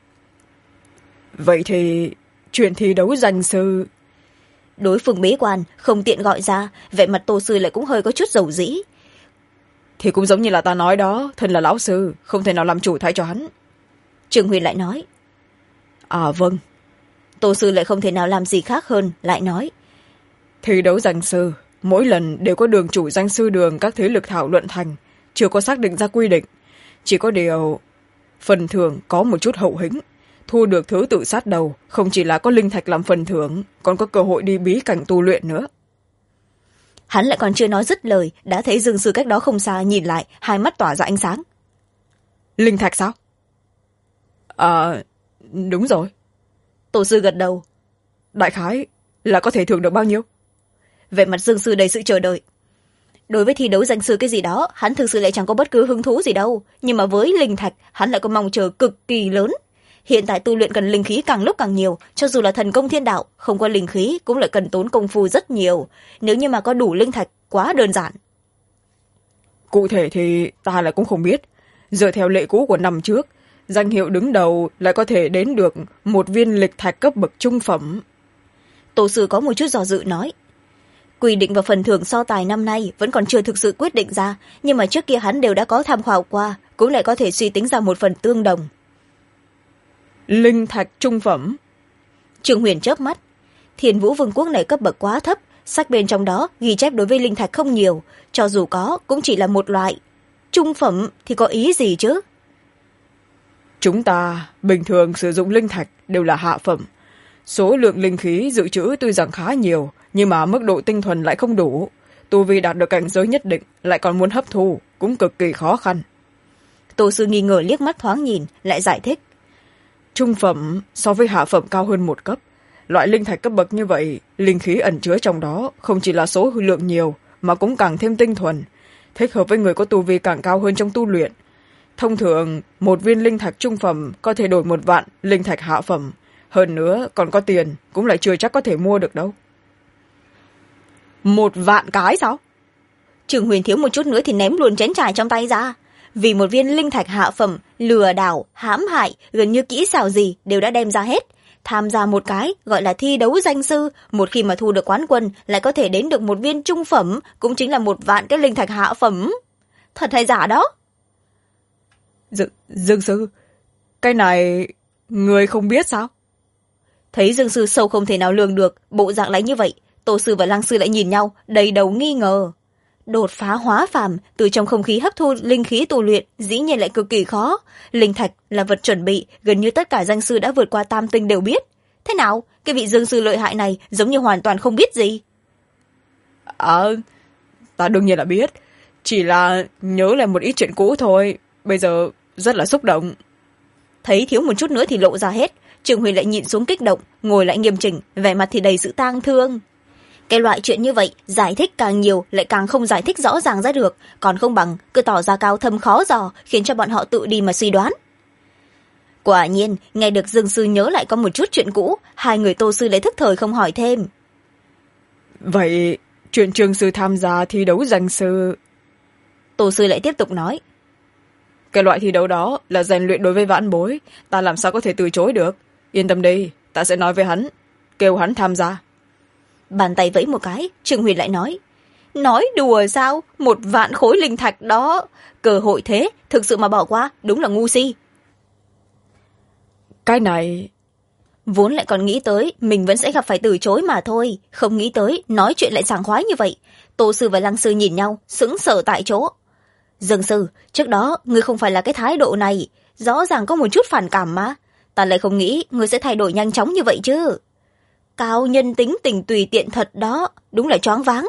Vậy thì chuyện thi đấu danh sư, đối phương bế quan không tiện gọi ra, vẻ mặt Tô sư lại cũng hơi có chút dầu dĩ. Thì cũng giống như là ta nói đó, thân là lão sư không thể nào làm chủ thay cho hắn. Trương Huyền lại nói. Vâng. Tô sư lại không thể nào làm gì khác hơn, lại nói. Thi đấu danh sư mỗi lần đều có đường chủ danh sư đường các thế lực thảo luận thành, chưa có xác định ra quy định, chỉ có điều phần thưởng có một chút hậu hĩnh. Thu được thứ tự sát đầu không chỉ là có linh thạch làm phần thưởng, còn có cơ hội đi bí cảnh tu luyện nữa. Hắn lại còn chưa nói dứt lời, đã thấy Dương sư cách đó không xa nhìn lại, hai mắt tỏa ra ánh sáng. Linh thạch sao? À, đúng rồi. Tổ sư gật đầu. Đại khái là có thể thưởng được bao nhiêu? Vẻ mặt Dương sư đầy sự chờ đợi. Đối với thi đấu danh sư cái gì đó, hắn thực sự lại chẳng có bất cứ hứng thú gì đâu, nhưng mà với linh thạch hắn lại có mong chờ cực kỳ lớn. Hiện tại tu luyện cần linh khí càng lúc càng nhiều, cho dù là thần công thiên đạo không có linh khí cũng lại cần tốn công phu rất nhiều. Nếu như mà có đủ linh thạch quá đơn giản. Cụ thể thì ta lại cũng không biết. Dựa theo lệ cũ của năm trước, danh hiệu đứng đầu lại có thể đến được một viên lịch thạch cấp bậc trung phẩm. Tổ sư có một chút do dự nói. Quy định và phần thưởng so tài năm nay vẫn còn chưa thực sự quyết định ra, nhưng mà trước kia hắn đều đã có tham khảo qua, cũng lại có thể suy tính ra một phần tương đồng. Linh thạch trung phẩm. Trương Huyền chớp mắt. Thiên Vũ Vương quốc này cấp bậc quá thấp, sách bên trong đó ghi chép đối với linh thạch không nhiều, cho dù có cũng chỉ là một loại. Trung phẩm thì có ý gì chứ? Chúng ta bình thường sử dụng linh thạch đều là hạ phẩm. Số lượng linh khí dự trữ tuy rằng khá nhiều, nhưng mà mức độ tinh thuần lại không đủ. Tu vi đạt được cảnh giới nhất định lại còn muốn hấp thu, cũng cực kỳ khó khăn. Tổ sư nghi ngờ liếc mắt thoáng nhìn, lại giải thích. Trung phẩm so với hạ phẩm cao hơn một cấp. Loại linh thạch cấp bậc như vậy, linh khí ẩn chứa trong đó không chỉ là số lượng nhiều, mà cũng càng thêm tinh thuần, thích hợp với người có tu vi càng cao hơn trong tu luyện. Thông thường, một viên linh thạch trung phẩm có thể đổi 1 vạn linh thạch hạ phẩm. Hơn nữa, còn có tiền, cũng lại chưa chắc có thể mua được đâu. 1 vạn cái sao? Trường Huyền thiếu một chút nữa thì ném luôn chén trà trong tay ra. Vì một viên linh thạch hạ phẩm, lừa đảo, hãm hại, gần như kỹ xảo gì đều đã đem ra hết. Tham gia một cái gọi là thi đấu danh sư, một khi mà thu được quán quân lại có thể đến được một viên trung phẩm, cũng chính là 1 vạn cái linh thạch hạ phẩm. Thật hay giả đó? Dương sư, cái này người không biết sao? Thấy Dương sư sâu không thể nào lường được, bộ dạng lại như vậy, Tổ sư và Lăng sư lại nhìn nhau, đầy đầu nghi ngờ. Đột phá hóa phàm, từ trong không khí hấp thu linh khí tu luyện, dĩ nhiên lại cực kỳ khó. Linh thạch là vật chuẩn bị, gần như tất cả danh sư đã vượt qua tam tinh đều biết. Thế nào, cái vị Dương sư lợi hại này giống như hoàn toàn không biết gì? Ta đương nhiên là biết. Chỉ là nhớ lại một ít chuyện cũ thôi. Bây giờ rất là xúc động. Thấy thiếu một chút nữa thì lộ ra hết. Trường Huyền lại nhịn xuống kích động, ngồi lại nghiêm chỉnh, vẻ mặt thì đầy sự tang thương. Cái loại chuyện như vậy, giải thích càng nhiều lại càng không giải thích rõ ràng ra được, còn không bằng cứ tỏ ra cao thâm khó dò, khiến cho bọn họ tự đi mà suy đoán. Quả nhiên, nghe được Dương sư nhớ lại có một chút chuyện cũ, hai người Tô sư lại thức thời không hỏi thêm. Vậy, chuyện Trương sư tham gia thi đấu danh sư... Tô sư lại tiếp tục nói. Cái loại thi đấu đó là rèn luyện đối với vãn bối, ta làm sao có thể từ chối được. Yên tâm đi, ta sẽ nói với hắn, kêu hắn tham gia. Bàn tay vẫy một cái, Trương Huyền lại nói. Nói đùa sao? 1 vạn khối linh thạch đó. Cơ hội thế, thực sự mà bỏ qua, đúng là ngu si. Cái này... Vốn lại còn nghĩ tới, mình vẫn sẽ gặp phải từ chối mà thôi. Không nghĩ tới, nói chuyện lại sảng khoái như vậy. Tô sư và Lăng sư nhìn nhau, sững sờ tại chỗ. Dương sư, trước đó, ngươi không phải là cái thái độ này. Rõ ràng có một chút phản cảm mà. Ta lại không nghĩ, ngươi sẽ thay đổi nhanh chóng như vậy chứ. Cao nhân tính tình tùy tiện thật đó, đúng là choáng váng.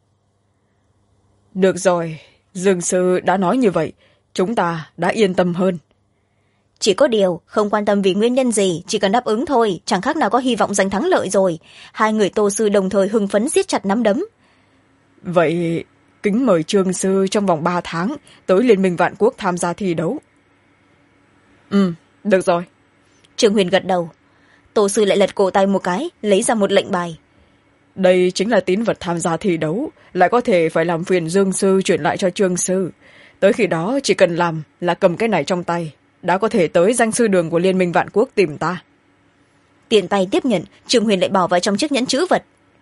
Được rồi, Dương sư đã nói như vậy, chúng ta đã yên tâm hơn. Chỉ có điều, không quan tâm vì nguyên nhân gì, chỉ cần đáp ứng thôi, chẳng khác nào có hy vọng giành thắng lợi rồi. Hai người Tô sư đồng thời hưng phấn siết chặt nắm đấm. Vậy, kính mời Trương sư trong vòng 3 tháng tới Liên minh Vạn Quốc tham gia thi đấu. Được rồi. Trương Huyền gật đầu. Tô sư lại lật cổ tay một cái, lấy ra một lệnh bài. Đây chính là tín vật tham gia thi đấu, lại có thể phải làm phiền Dương sư chuyển lại cho Trương sư. Tới khi đó chỉ cần làm là cầm cái này trong tay, đã có thể tới danh sư đường của Liên minh Vạn Quốc tìm ta. Tiện tay tiếp nhận, Trương Huyền lại bỏ vào trong chiếc nhẫn trữ vật.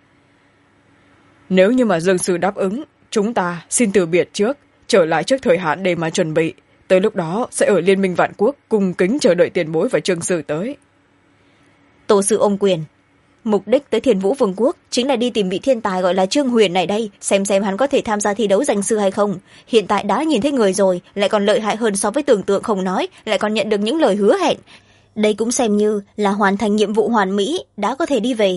Nếu như mà Dương sư đáp ứng, chúng ta xin từ biệt trước, trở lại trước thời hạn để mà chuẩn bị. Tới lúc đó sẽ ở Liên minh Vạn Quốc cung kính chờ đợi tiền bối và Trương sư tới. Tô sư ôm quyền. Mục đích tới Thiên Vũ Vương quốc chính là đi tìm vị thiên tài gọi là Trương Huyền này đây, xem hắn có thể tham gia thi đấu danh sư hay không. Hiện tại đã nhìn thấy người rồi, lại còn lợi hại hơn so với tưởng tượng không nói, lại còn nhận được những lời hứa hẹn. Đây cũng xem như là hoàn thành nhiệm vụ hoàn mỹ, đã có thể đi về.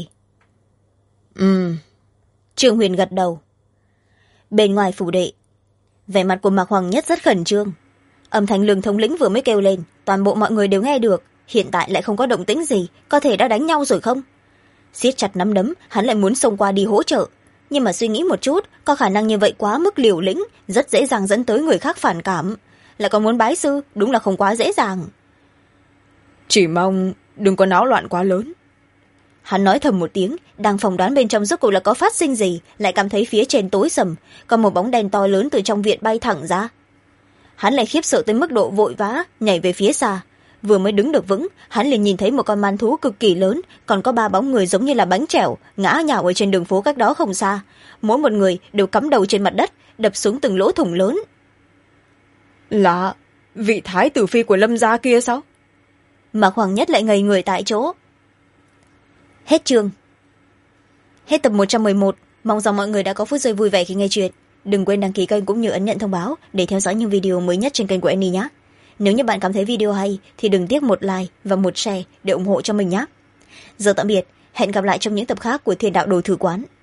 Trương Huyền gật đầu. Bên ngoài phủ đệ, vẻ mặt của Mạc Hoàng Nhất rất khẩn trương. Âm thanh Lương thống lĩnh vừa mới kêu lên, toàn bộ mọi người đều nghe được. hiện tại lại không có động tĩnh gì, có thể đã đánh nhau rồi không? Siết chặt nắm đấm, hắn lại muốn xông qua đi hỗ trợ, nhưng mà suy nghĩ một chút, có khả năng như vậy quá mức liều lĩnh, rất dễ dàng dẫn tới người khác phản cảm, lại còn muốn bái sư, đúng là không quá dễ dàng. Chỉ mong đừng có náo loạn quá lớn. Hắn nói thầm một tiếng, đang phỏng đoán bên trong rốt cuộc là có phát sinh gì, lại cảm thấy phía trên tối sầm, còn một bóng đèn to lớn từ trong viện bay thẳng ra. Hắn lại khiếp sợ tới mức độ vội vã nhảy về phía xa, vừa mới đứng được vững, hắn liền nhìn thấy một con man thú cực kỳ lớn, còn có 3 bóng người giống như là bánh trẻo ngã nhào ở trên đường phố cách đó không xa, mỗi một người đều cắm đầu trên mặt đất, đập xuống từng lỗ thủng lớn. Là vị thái tử phi của Lâm gia kia sao? Mạc Hoàng Nhất lại ngây người tại chỗ. Hết chương. Hết tập 111. Mong rằng mọi người đã có phút giây vui vẻ khi nghe chuyện. Đừng quên đăng ký kênh cũng như ấn nhận thông báo để theo dõi những video mới nhất trên kênh của Annie nhé. Nếu như bạn cảm thấy video hay thì đừng tiếc một like và một share để ủng hộ cho mình nhé. Giờ tạm biệt, hẹn gặp lại trong những tập khác của Thiên Đạo Đồ Thư Quán.